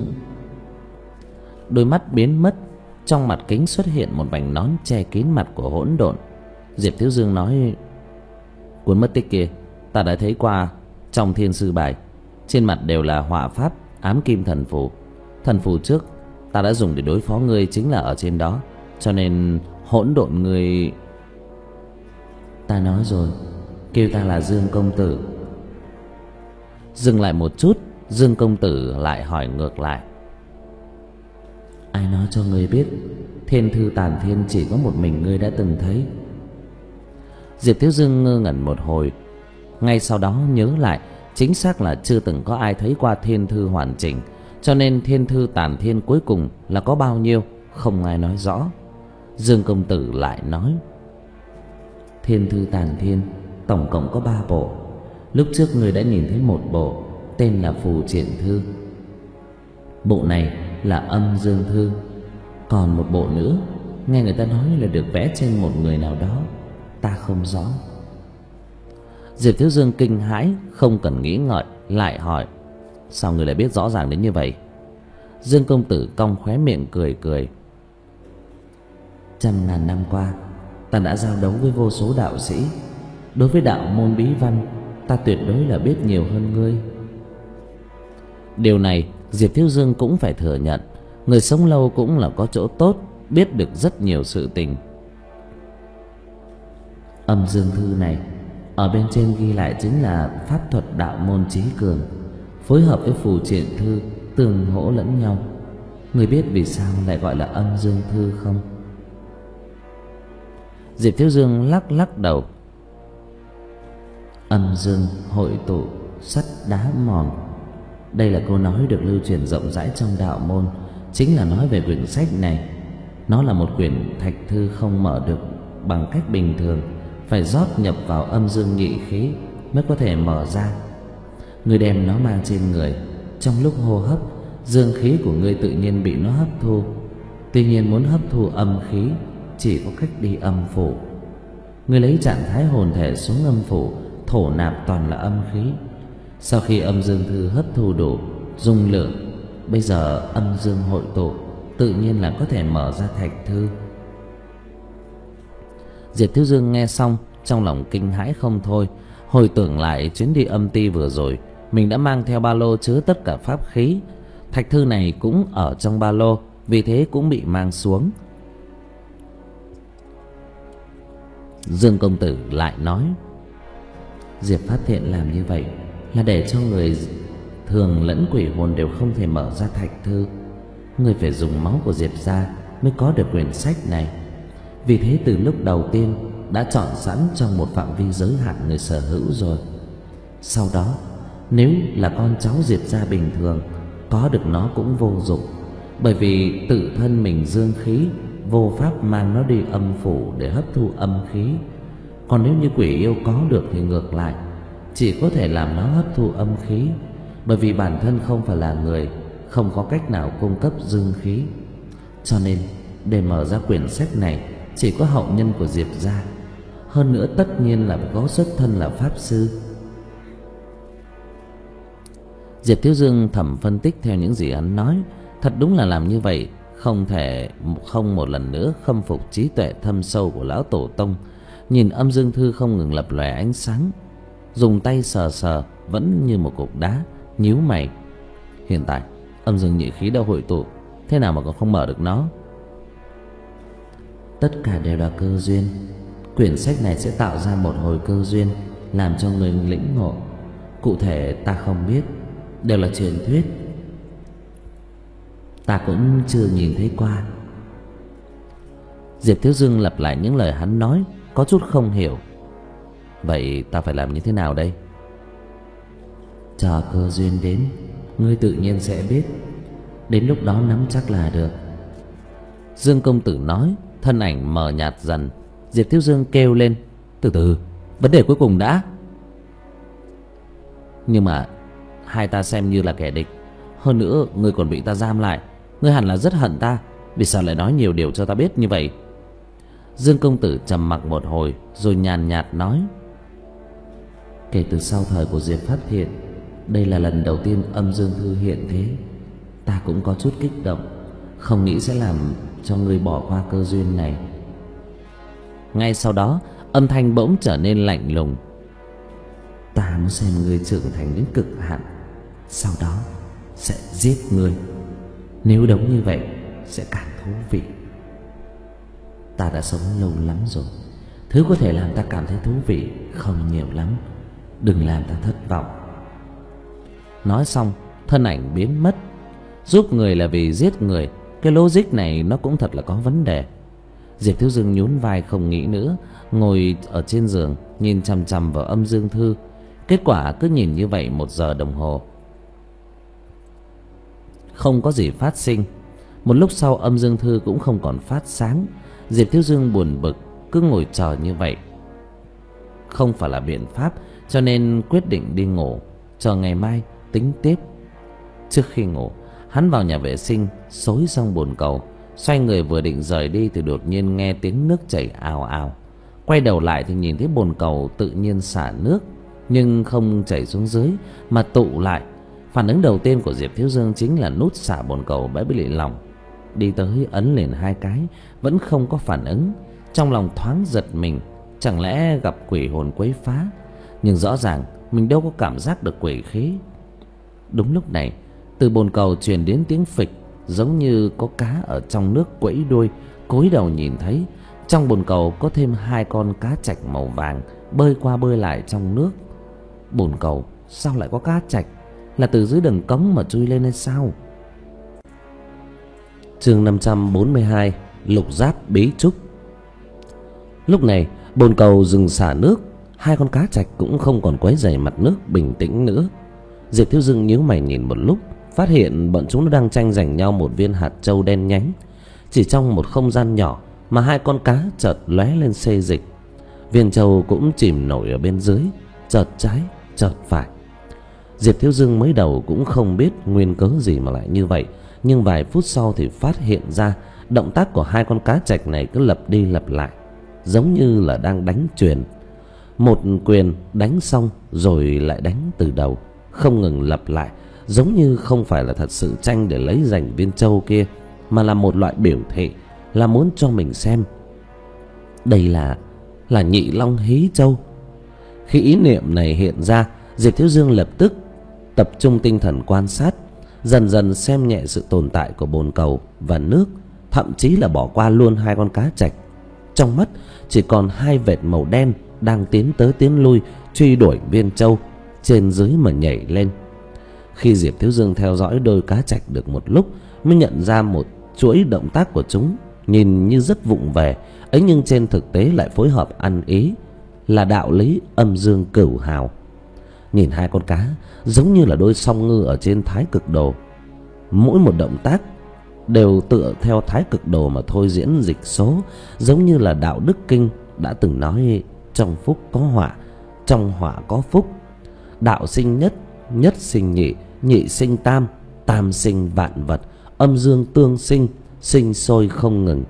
Đôi mắt biến mất, trong mặt kính xuất hiện một vành nón che kín mặt của hỗn độn. Diệp Thiếu Dương nói: cuốn mất tích kia ta đã thấy qua trong thiên sư bài, trên mặt đều là họa pháp ám kim thần phù. Thần phù trước ta đã dùng để đối phó ngươi chính là ở trên đó, cho nên hỗn độn ngươi... Ta nói rồi, kêu ta là Dương công tử. Dừng lại một chút, Dương công tử lại hỏi ngược lại: ai nói cho ngươi biết Thiên Thư Tàn Thiên chỉ có một mình ngươi đã từng thấy? Diệp Thiếu Dương ngơ ngẩn một hồi, Ngay sau đó nhớ lại, chính xác là chưa từng có ai thấy qua thiên thư hoàn chỉnh, cho nên thiên thư tản thiên cuối cùng là có bao nhiêu không ai nói rõ. Dương công tử lại nói: Thiên thư tản thiên tổng cộng có ba bộ. Lúc trước người đã nhìn thấy một bộ tên là Phù Triển Thư. Bộ này là Âm Dương Thư. Còn một bộ nữa nghe người ta nói là được vẽ trên một người nào đó, ta không rõ. Diệp Thiếu Dương kinh hãi, không cần nghĩ ngợi lại hỏi: Sao người lại biết rõ ràng đến như vậy? Dương công tử cong khóe miệng cười cười: Trăm ngàn năm qua, ta đã giao đấu với vô số đạo sĩ. Đối với đạo môn bí văn, ta tuyệt đối là biết nhiều hơn ngươi. Điều này Diệp Thiếu Dương cũng phải thừa nhận, người sống lâu cũng là có chỗ tốt, biết được rất nhiều sự tình. Âm Dương Thư này, ở bên trên ghi lại chính là pháp thuật đạo môn trí cường, phối hợp với Phù Triển Thư, tương hỗ lẫn nhau. Người biết vì sao lại gọi là Âm Dương Thư không? Diệp Thiếu Dương lắc lắc đầu: Âm dương hội tụ, sắt đá mòn. Đây là câu nói được lưu truyền rộng rãi trong đạo môn, chính là nói về quyển sách này. Nó là một quyển thạch thư không mở được bằng cách bình thường, phải rót nhập vào âm dương nhị khí mới có thể mở ra. Người đem nó mang trên người, trong lúc hô hấp, dương khí của ngươi tự nhiên bị nó hấp thu. Tuy nhiên muốn hấp thu âm khí, chỉ có cách đi âm phủ. Ngươi lấy trạng thái hồn thể xuống âm phủ, thổ nạp toàn là âm khí. Sau khi âm dương thư hấp thu đủ dung lượng, bây giờ âm dương hội tụ, tự nhiên là có thể mở ra thạch thư. Diệp Thiếu Dương nghe xong, trong lòng kinh hãi không thôi. Hồi tưởng lại chuyến đi âm ti vừa rồi, mình đã mang theo ba lô chứa tất cả pháp khí. Thạch thư này cũng ở trong ba lô, vì thế cũng bị mang xuống. Dương công tử lại nói: Diệp Phát Thiện làm như vậy là để cho người thường lẫn quỷ hồn đều không thể mở ra thạch thư. Người phải dùng máu của Diệp gia mới có được quyển sách này. Vì thế từ lúc đầu tiên đã chọn sẵn trong một phạm vi giới hạn người sở hữu rồi. Sau đó nếu là con cháu Diệp gia bình thường, có được nó cũng vô dụng, bởi vì tự thân mình dương khí, vô pháp mang nó đi âm phủ để hấp thu âm khí. Còn nếu như quỷ yêu có được thì ngược lại, chỉ có thể làm nó hấp thu âm khí, bởi vì bản thân không phải là người, không có cách nào cung cấp dương khí. Cho nên để mở ra quyển sách này, chỉ có hậu nhân của Diệp gia. Hơn nữa tất nhiên là phải có xuất thân là pháp sư. Diệp Thiếu Dương thầm phân tích theo những gì hắn nói. Thật đúng là làm như vậy không thể không một lần nữa khâm phục trí tuệ thâm sâu của lão tổ tông. Nhìn âm dương thư không ngừng lập lòe ánh sáng, dùng tay sờ sờ vẫn như một cục đá, nhíu mày. Hiện tại âm dương nhị khí đã hội tụ, thế nào mà còn không mở được nó? Tất cả đều là cơ duyên. Quyển sách này sẽ tạo ra một hồi cơ duyên, làm cho người lĩnh ngộ. Cụ thể ta không biết, đều là truyền thuyết, ta cũng chưa nhìn thấy qua. Diệp Thiếu Dương lặp lại những lời hắn nói, có chút không hiểu. Vậy ta phải làm như thế nào đây? Chờ cơ duyên đến, ngươi tự nhiên sẽ biết. Đến lúc đó nắm chắc là được. Dương công tử nói, thân ảnh mờ nhạt dần. Diệp Thiếu Dương kêu lên: Từ từ, vấn đề cuối cùng đã. Nhưng mà hai ta xem như là kẻ địch. Hơn nữa ngươi còn bị ta giam lại, ngươi hẳn là rất hận ta. Vì sao lại nói nhiều điều cho ta biết như vậy? Dương công tử trầm mặc một hồi rồi nhàn nhạt nói: Kể từ sau thời của Diệp Phát Thiện, đây là lần đầu tiên âm dương thư hiện thế. Ta cũng có chút kích động, không nghĩ sẽ làm cho ngươi bỏ qua cơ duyên này. Ngay sau đó âm thanh bỗng trở nên lạnh lùng: Ta muốn xem ngươi trưởng thành đến cực hạn, sau đó sẽ giết ngươi. Nếu đúng như vậy sẽ càng thú vị. Ta đã sống lâu lắm rồi, thứ có thể làm ta cảm thấy thú vị không nhiều lắm. Đừng làm ta thất vọng. Nói xong thân ảnh biến mất. Giúp người là vì giết người, cái logic này nó cũng thật là có vấn đề. Diệp Thiếu Dương nhún vai không nghĩ nữa, ngồi ở trên giường nhìn chằm chằm vào âm dương thư. Kết quả cứ nhìn như vậy một giờ đồng hồ, không có gì phát sinh. Một lúc sau âm dương thư cũng không còn phát sáng. Diệp Thiếu Dương buồn bực, cứ ngồi chờ như vậy không phải là biện pháp, cho nên quyết định đi ngủ, chờ ngày mai tính tiếp. Trước khi ngủ, hắn vào nhà vệ sinh xối xong bồn cầu, xoay người vừa định rời đi thì đột nhiên nghe tiếng nước chảy ào ào. Quay đầu lại thì nhìn thấy bồn cầu tự nhiên xả nước, nhưng không chảy xuống dưới mà tụ lại. Phản ứng đầu tiên của Diệp Thiếu Dương chính là nút xả bồn cầu đã bị lỏng. Đi tới ấn liền hai cái, vẫn không có phản ứng. Trong lòng thoáng giật mình, chẳng lẽ gặp quỷ hồn quấy phá. Nhưng rõ ràng mình đâu có cảm giác được quỷ khí. Đúng lúc này, từ bồn cầu truyền đến tiếng phịch, giống như có cá ở trong nước quẫy đuôi. Cúi đầu nhìn thấy trong bồn cầu có thêm hai con cá trạch màu vàng bơi qua bơi lại trong nước. Bồn cầu sao lại có cá trạch? Là từ dưới đường cống mà chui lên hay sao? Chương năm trăm bốn mươi hai, Lục Giáp bí trúc. Lúc này bồn cầu dừng xả nước, hai con cá trạch cũng không còn quấy rầy mặt nước bình tĩnh nữa. Diệp Thiếu Dương nhíu mày nhìn một lúc, phát hiện bọn chúng nó đang tranh giành nhau một viên hạt châu đen nhánh. Chỉ trong một không gian nhỏ mà hai con cá chợt lóe lên xê dịch. Viên châu cũng chìm nổi ở bên dưới, chợt trái chợt phải. Diệp Thiếu Dương mới đầu cũng không biết nguyên cớ gì mà lại như vậy, nhưng vài phút sau thì phát hiện ra động tác của hai con cá trạch này cứ lặp đi lặp lại, giống như là đang đánh chuyền. Một quyền đánh xong rồi lại đánh từ đầu, không ngừng lặp lại, giống như không phải là thật sự tranh để lấy giành viên châu kia, mà là một loại biểu thị, là muốn cho mình xem đây là là nhị long hí châu. Khi ý niệm này hiện ra, Diệp Thiếu Dương lập tức tập trung tinh thần quan sát, dần dần xem nhẹ sự tồn tại của bồn cầu và nước, thậm chí là bỏ qua luôn hai con cá trạch. Trong mắt chỉ còn hai vệt màu đen đang tiến tới tiến lui, truy đuổi viên châu trên dưới mà nhảy lên. Khi Diệp Thiếu Dương theo dõi đôi cá trạch được một lúc, mới nhận ra một chuỗi động tác của chúng nhìn như rất vụng về ấy, nhưng trên thực tế lại phối hợp ăn ý, là đạo lý âm dương cửu hào. Nhìn hai con cá giống như là đôi song ngư ở trên thái cực đồ, mỗi một động tác đều tựa theo thái cực đồ mà thôi diễn dịch số, giống như là đạo đức kinh đã từng nói: trong phúc có họa, trong họa có phúc. Đạo sinh nhất, nhất sinh nhị, nhị sinh tam, tam sinh vạn vật, âm dương tương sinh, sinh sôi không ngừng.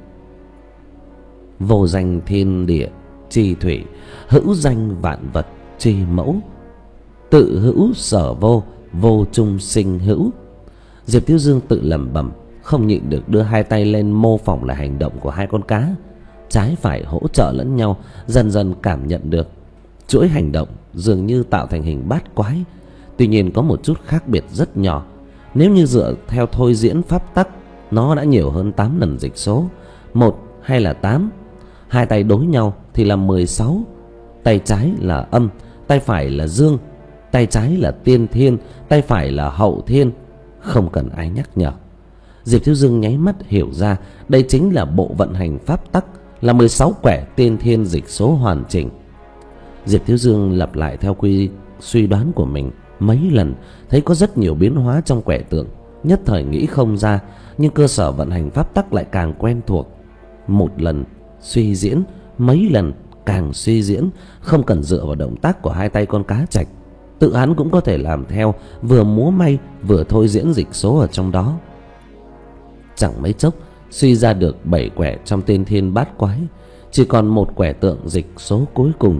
Vô danh thiên địa chi thủy, hữu danh vạn vật chi mẫu, tự hữu sở vô, vô chung sinh hữu. Diệp Thiếu Dương tự lẩm bẩm, không nhịn được đưa hai tay lên mô phỏng lại hành động của hai con cá, trái phải hỗ trợ lẫn nhau, dần dần cảm nhận được chuỗi hành động dường như tạo thành hình bát quái. Tuy nhiên có một chút khác biệt rất nhỏ. Nếu như dựa theo thôi diễn pháp tắc, nó đã nhiều hơn tám lần dịch số, một hay là tám. Hai tay đối nhau thì là mười sáu. Tay trái là âm, tay phải là dương. Tay trái là tiên thiên, tay phải là hậu thiên. Không cần ai nhắc nhở, Diệp Thiếu Dương nháy mắt hiểu ra đây chính là bộ vận hành pháp tắc, là mười sáu quẻ tiên thiên dịch số hoàn chỉnh. Diệp Thiếu Dương lặp lại theo quy suy đoán của mình mấy lần, thấy có rất nhiều biến hóa trong quẻ tượng, nhất thời nghĩ không ra, nhưng cơ sở vận hành pháp tắc lại càng quen thuộc. Một lần suy diễn, mấy lần càng suy diễn, không cần dựa vào động tác của hai tay con cá trạch, tự hắn cũng có thể làm theo, vừa múa may vừa thôi diễn dịch số ở trong đó. Chẳng mấy chốc suy ra được bảy quẻ trong tiên thiên bát quái, chỉ còn một quẻ tượng dịch số cuối cùng.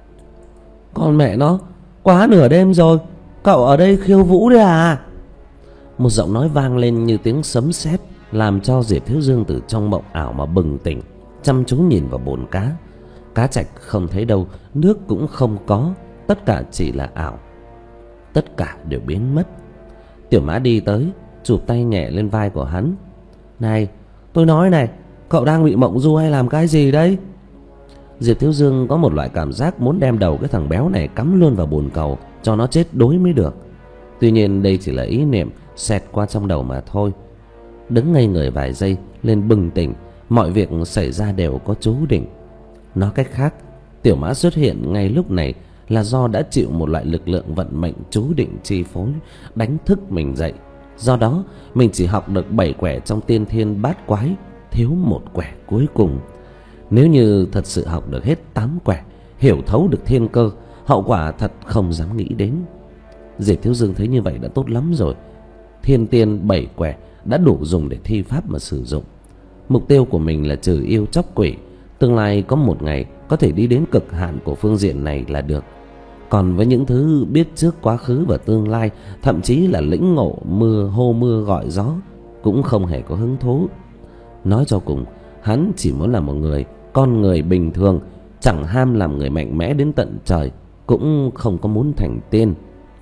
Con mẹ nó, quá nửa đêm rồi, cậu ở đây khiêu vũ đấy à? Một giọng nói vang lên như tiếng sấm sét, làm cho Diệp Thiếu Dương từ trong mộng ảo mà bừng tỉnh, chăm chú nhìn vào bồn cá. Cá trạch không thấy đâu, nước cũng không có, tất cả chỉ là ảo, tất cả đều biến mất. Tiểu Mã đi tới, chụp tay nhẹ lên vai của hắn. Này, tôi nói này, cậu đang bị mộng du hay làm cái gì đấy? Diệp Thiếu Dương có một loại cảm giác muốn đem đầu cái thằng béo này cắm luôn vào bồn cầu cho nó chết đuối mới được. Tuy nhiên đây chỉ là ý niệm xẹt qua trong đầu mà thôi. Đứng ngây người vài giây lên bừng tỉnh, mọi việc xảy ra đều có chú định. Nói cách khác, Tiểu Mã xuất hiện ngay lúc này là do đã chịu một loại lực lượng vận mệnh chú định chi phối, đánh thức mình dậy. Do đó mình chỉ học được bảy quẻ trong tiên thiên bát quái, thiếu một quẻ cuối cùng. Nếu như thật sự học được hết tám quẻ, hiểu thấu được thiên cơ, hậu quả thật không dám nghĩ đến. Diệp Thiếu Dương thấy như vậy đã tốt lắm rồi. Thiên tiên bảy quẻ đã đủ dùng để thi pháp mà sử dụng. Mục tiêu của mình là trừ yêu chóc quỷ, tương lai có một ngày có thể đi đến cực hạn của phương diện này là được. Còn với những thứ biết trước quá khứ và tương lai, thậm chí là lĩnh ngộ mưa hô mưa gọi gió, cũng không hề có hứng thú. Nói cho cùng, hắn chỉ muốn là một người con người bình thường, chẳng ham làm người mạnh mẽ đến tận trời, cũng không có muốn thành tiên.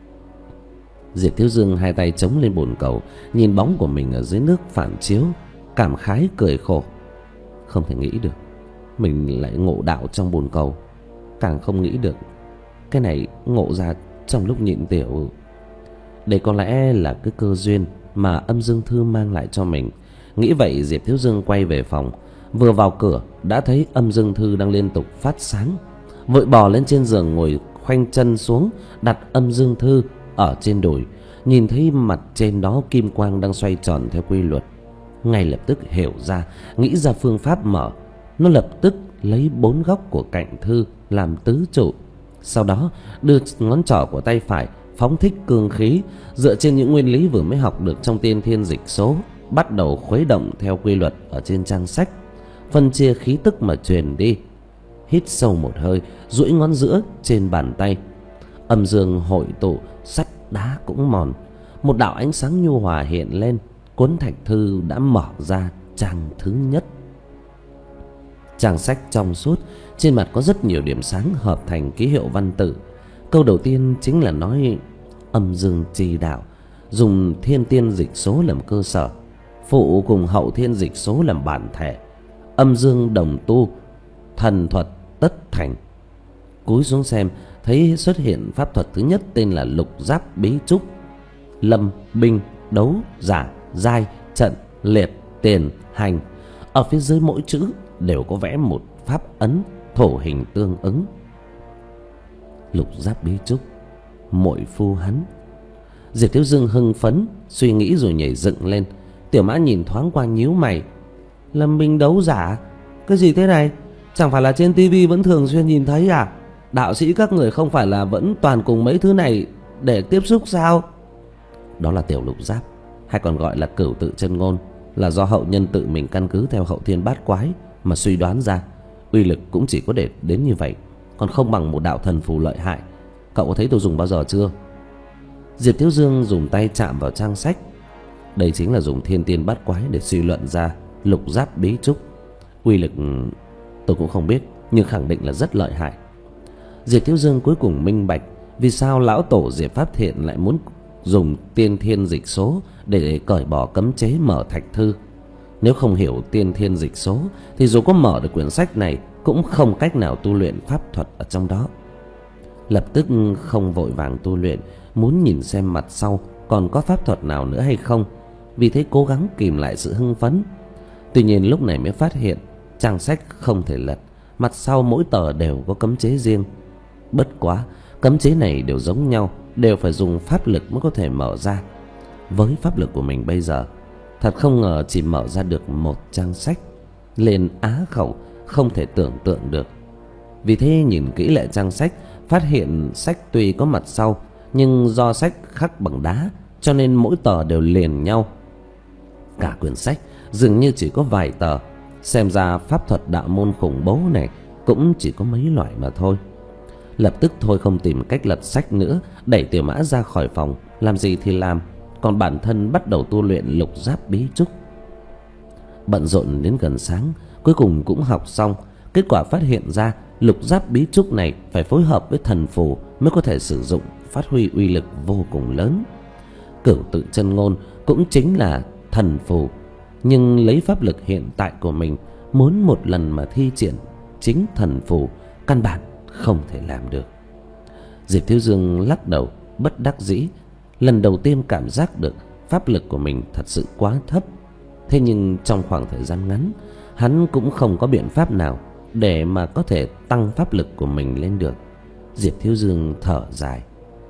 Diệp Thiếu Dương hai tay chống lên bồn cầu, nhìn bóng của mình ở dưới nước phản chiếu, cảm khái cười khổ. Không thể nghĩ được mình lại ngộ đạo trong bồn cầu, càng không nghĩ được cái này ngộ ra trong lúc nhịn tiểu. Đây có lẽ là cái cơ duyên mà Âm Dương Thư mang lại cho mình. Nghĩ vậy, Diệp Thiếu Dương quay về phòng. Vừa vào cửa đã thấy Âm Dương Thư đang liên tục phát sáng, vội bò lên trên giường, ngồi khoanh chân xuống, đặt Âm Dương Thư ở trên đùi. Nhìn thấy mặt trên đó kim quang đang xoay tròn theo quy luật, ngay lập tức hiểu ra, nghĩ ra phương pháp mở. Nó lập tức lấy bốn góc của cạnh thư làm tứ trụ, sau đó đưa ngón trỏ của tay phải phóng thích cương khí, dựa trên những nguyên lý vừa mới học được trong tiên thiên dịch số, bắt đầu khuấy động theo quy luật ở trên trang sách, phân chia khí tức mà truyền đi. Hít sâu một hơi, duỗi ngón giữa trên bàn tay, âm dương hội tụ, sắt đá cũng mòn. Một đạo ánh sáng nhu hòa hiện lên, cuốn thạch thư đã mở ra trang thứ nhất. Trang sách trong suốt, trên mặt có rất nhiều điểm sáng hợp thành ký hiệu văn tự. Câu đầu tiên chính là nói âm dương chi đạo, dùng thiên tiên dịch số làm cơ sở, phụ cùng hậu thiên dịch số làm bản thể, âm dương đồng tu, thần thuật tất thành. Cúi xuống xem, thấy xuất hiện pháp thuật thứ nhất tên là lục giáp bí trúc. Lâm, binh, đấu, giả, giai, trận, liệt, tiền, hành. Ở phía dưới mỗi chữ đều có vẽ một pháp ấn thổ hình tương ứng. Lục giáp bí trúc, muội phu hắn. Diệp Thiếu Dương hưng phấn suy nghĩ rồi nhảy dựng lên. Tiểu Mã nhìn thoáng qua nhíu mày. Lâm binh đấu giả, cái gì thế này? Chẳng phải là trên tivi vẫn thường xuyên nhìn thấy à? Đạo sĩ các người không phải là vẫn toàn cùng mấy thứ này để tiếp xúc sao? Đó là tiểu lục giáp, hay còn gọi là cửu tự chân ngôn, là do hậu nhân tự mình căn cứ theo hậu thiên bát quái mà suy đoán ra. Uy lực cũng chỉ có để đến như vậy, còn không bằng một đạo thần phù lợi hại. Cậu có thấy tôi dùng bao giờ chưa? Diệp Thiếu Dương dùng tay chạm vào trang sách. Đây chính là dùng thiên tiên bát quái để suy luận ra lục giáp bí trúc. Uy lực tôi cũng không biết, nhưng khẳng định là rất lợi hại. Diệp Thiếu Dương cuối cùng minh bạch vì sao lão tổ Diệp Pháp Thiện lại muốn dùng tiên thiên dịch số để cởi bỏ cấm chế mở thạch thư. Nếu không hiểu tiên thiên dịch số thì dù có mở được quyển sách này cũng không cách nào tu luyện pháp thuật ở trong đó. Lập tức không vội vàng tu luyện, muốn nhìn xem mặt sau còn có pháp thuật nào nữa hay không, vì thế cố gắng kìm lại sự hưng phấn. Tuy nhiên lúc này mới phát hiện trang sách không thể lật, mặt sau mỗi tờ đều có cấm chế riêng. Bất quá cấm chế này đều giống nhau, đều phải dùng pháp lực mới có thể mở ra. Với pháp lực của mình bây giờ, thật không ngờ chỉ mở ra được một trang sách, liền á khẩu không thể tưởng tượng được. Vì thế nhìn kỹ lại trang sách, phát hiện sách tuy có mặt sau, nhưng do sách khắc bằng đá cho nên mỗi tờ đều liền nhau. Cả quyển sách dường như chỉ có vài tờ. Xem ra pháp thuật đạo môn khủng bố này cũng chỉ có mấy loại mà thôi. Lập tức thôi không tìm cách lật sách nữa, đẩy Tiểu Mã ra khỏi phòng, làm gì thì làm, còn bản thân bắt đầu tu luyện lục giáp bí trúc. Bận rộn đến gần sáng, cuối cùng cũng học xong. Kết quả phát hiện ra lục giáp bí trúc này phải phối hợp với thần phù mới có thể sử dụng, phát huy uy lực vô cùng lớn. Cửu tự chân ngôn cũng chính là thần phù, nhưng lấy pháp lực hiện tại của mình, muốn một lần mà thi triển chính thần phù căn bản không thể làm được. Diệp Thiếu Dương lắc đầu bất đắc dĩ. Lần đầu tiên cảm giác được pháp lực của mình thật sự quá thấp. Thế nhưng trong khoảng thời gian ngắn, hắn cũng không có biện pháp nào để mà có thể tăng pháp lực của mình lên được. Diệp Thiếu Dương thở dài.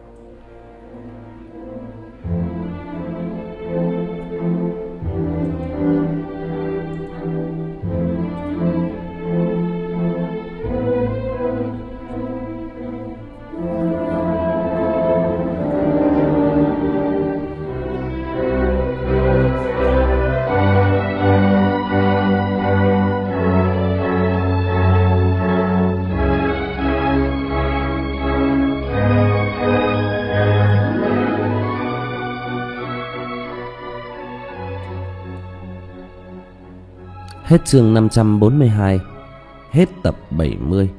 Hết chương năm trăm bốn mươi hai. Hết tập bảy mươi.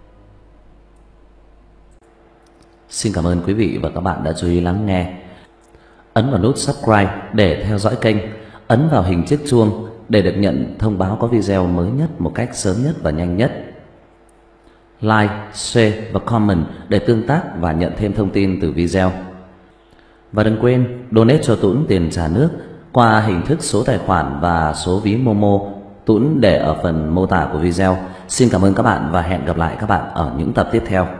Xin cảm ơn quý vị và các bạn đã chú ý lắng nghe. Ấn vào nút subscribe để theo dõi kênh. Ấn vào hình chiếc chuông để được nhận thông báo có video mới nhất một cách sớm nhất và nhanh nhất. Like, share và comment để tương tác và nhận thêm thông tin từ video. Và đừng quên donate cho Tuấn tiền trả nước qua hình thức số tài khoản và số ví Momo Tuấn để ở phần mô tả của video. Xin cảm ơn các bạn và hẹn gặp lại các bạn ở những tập tiếp theo.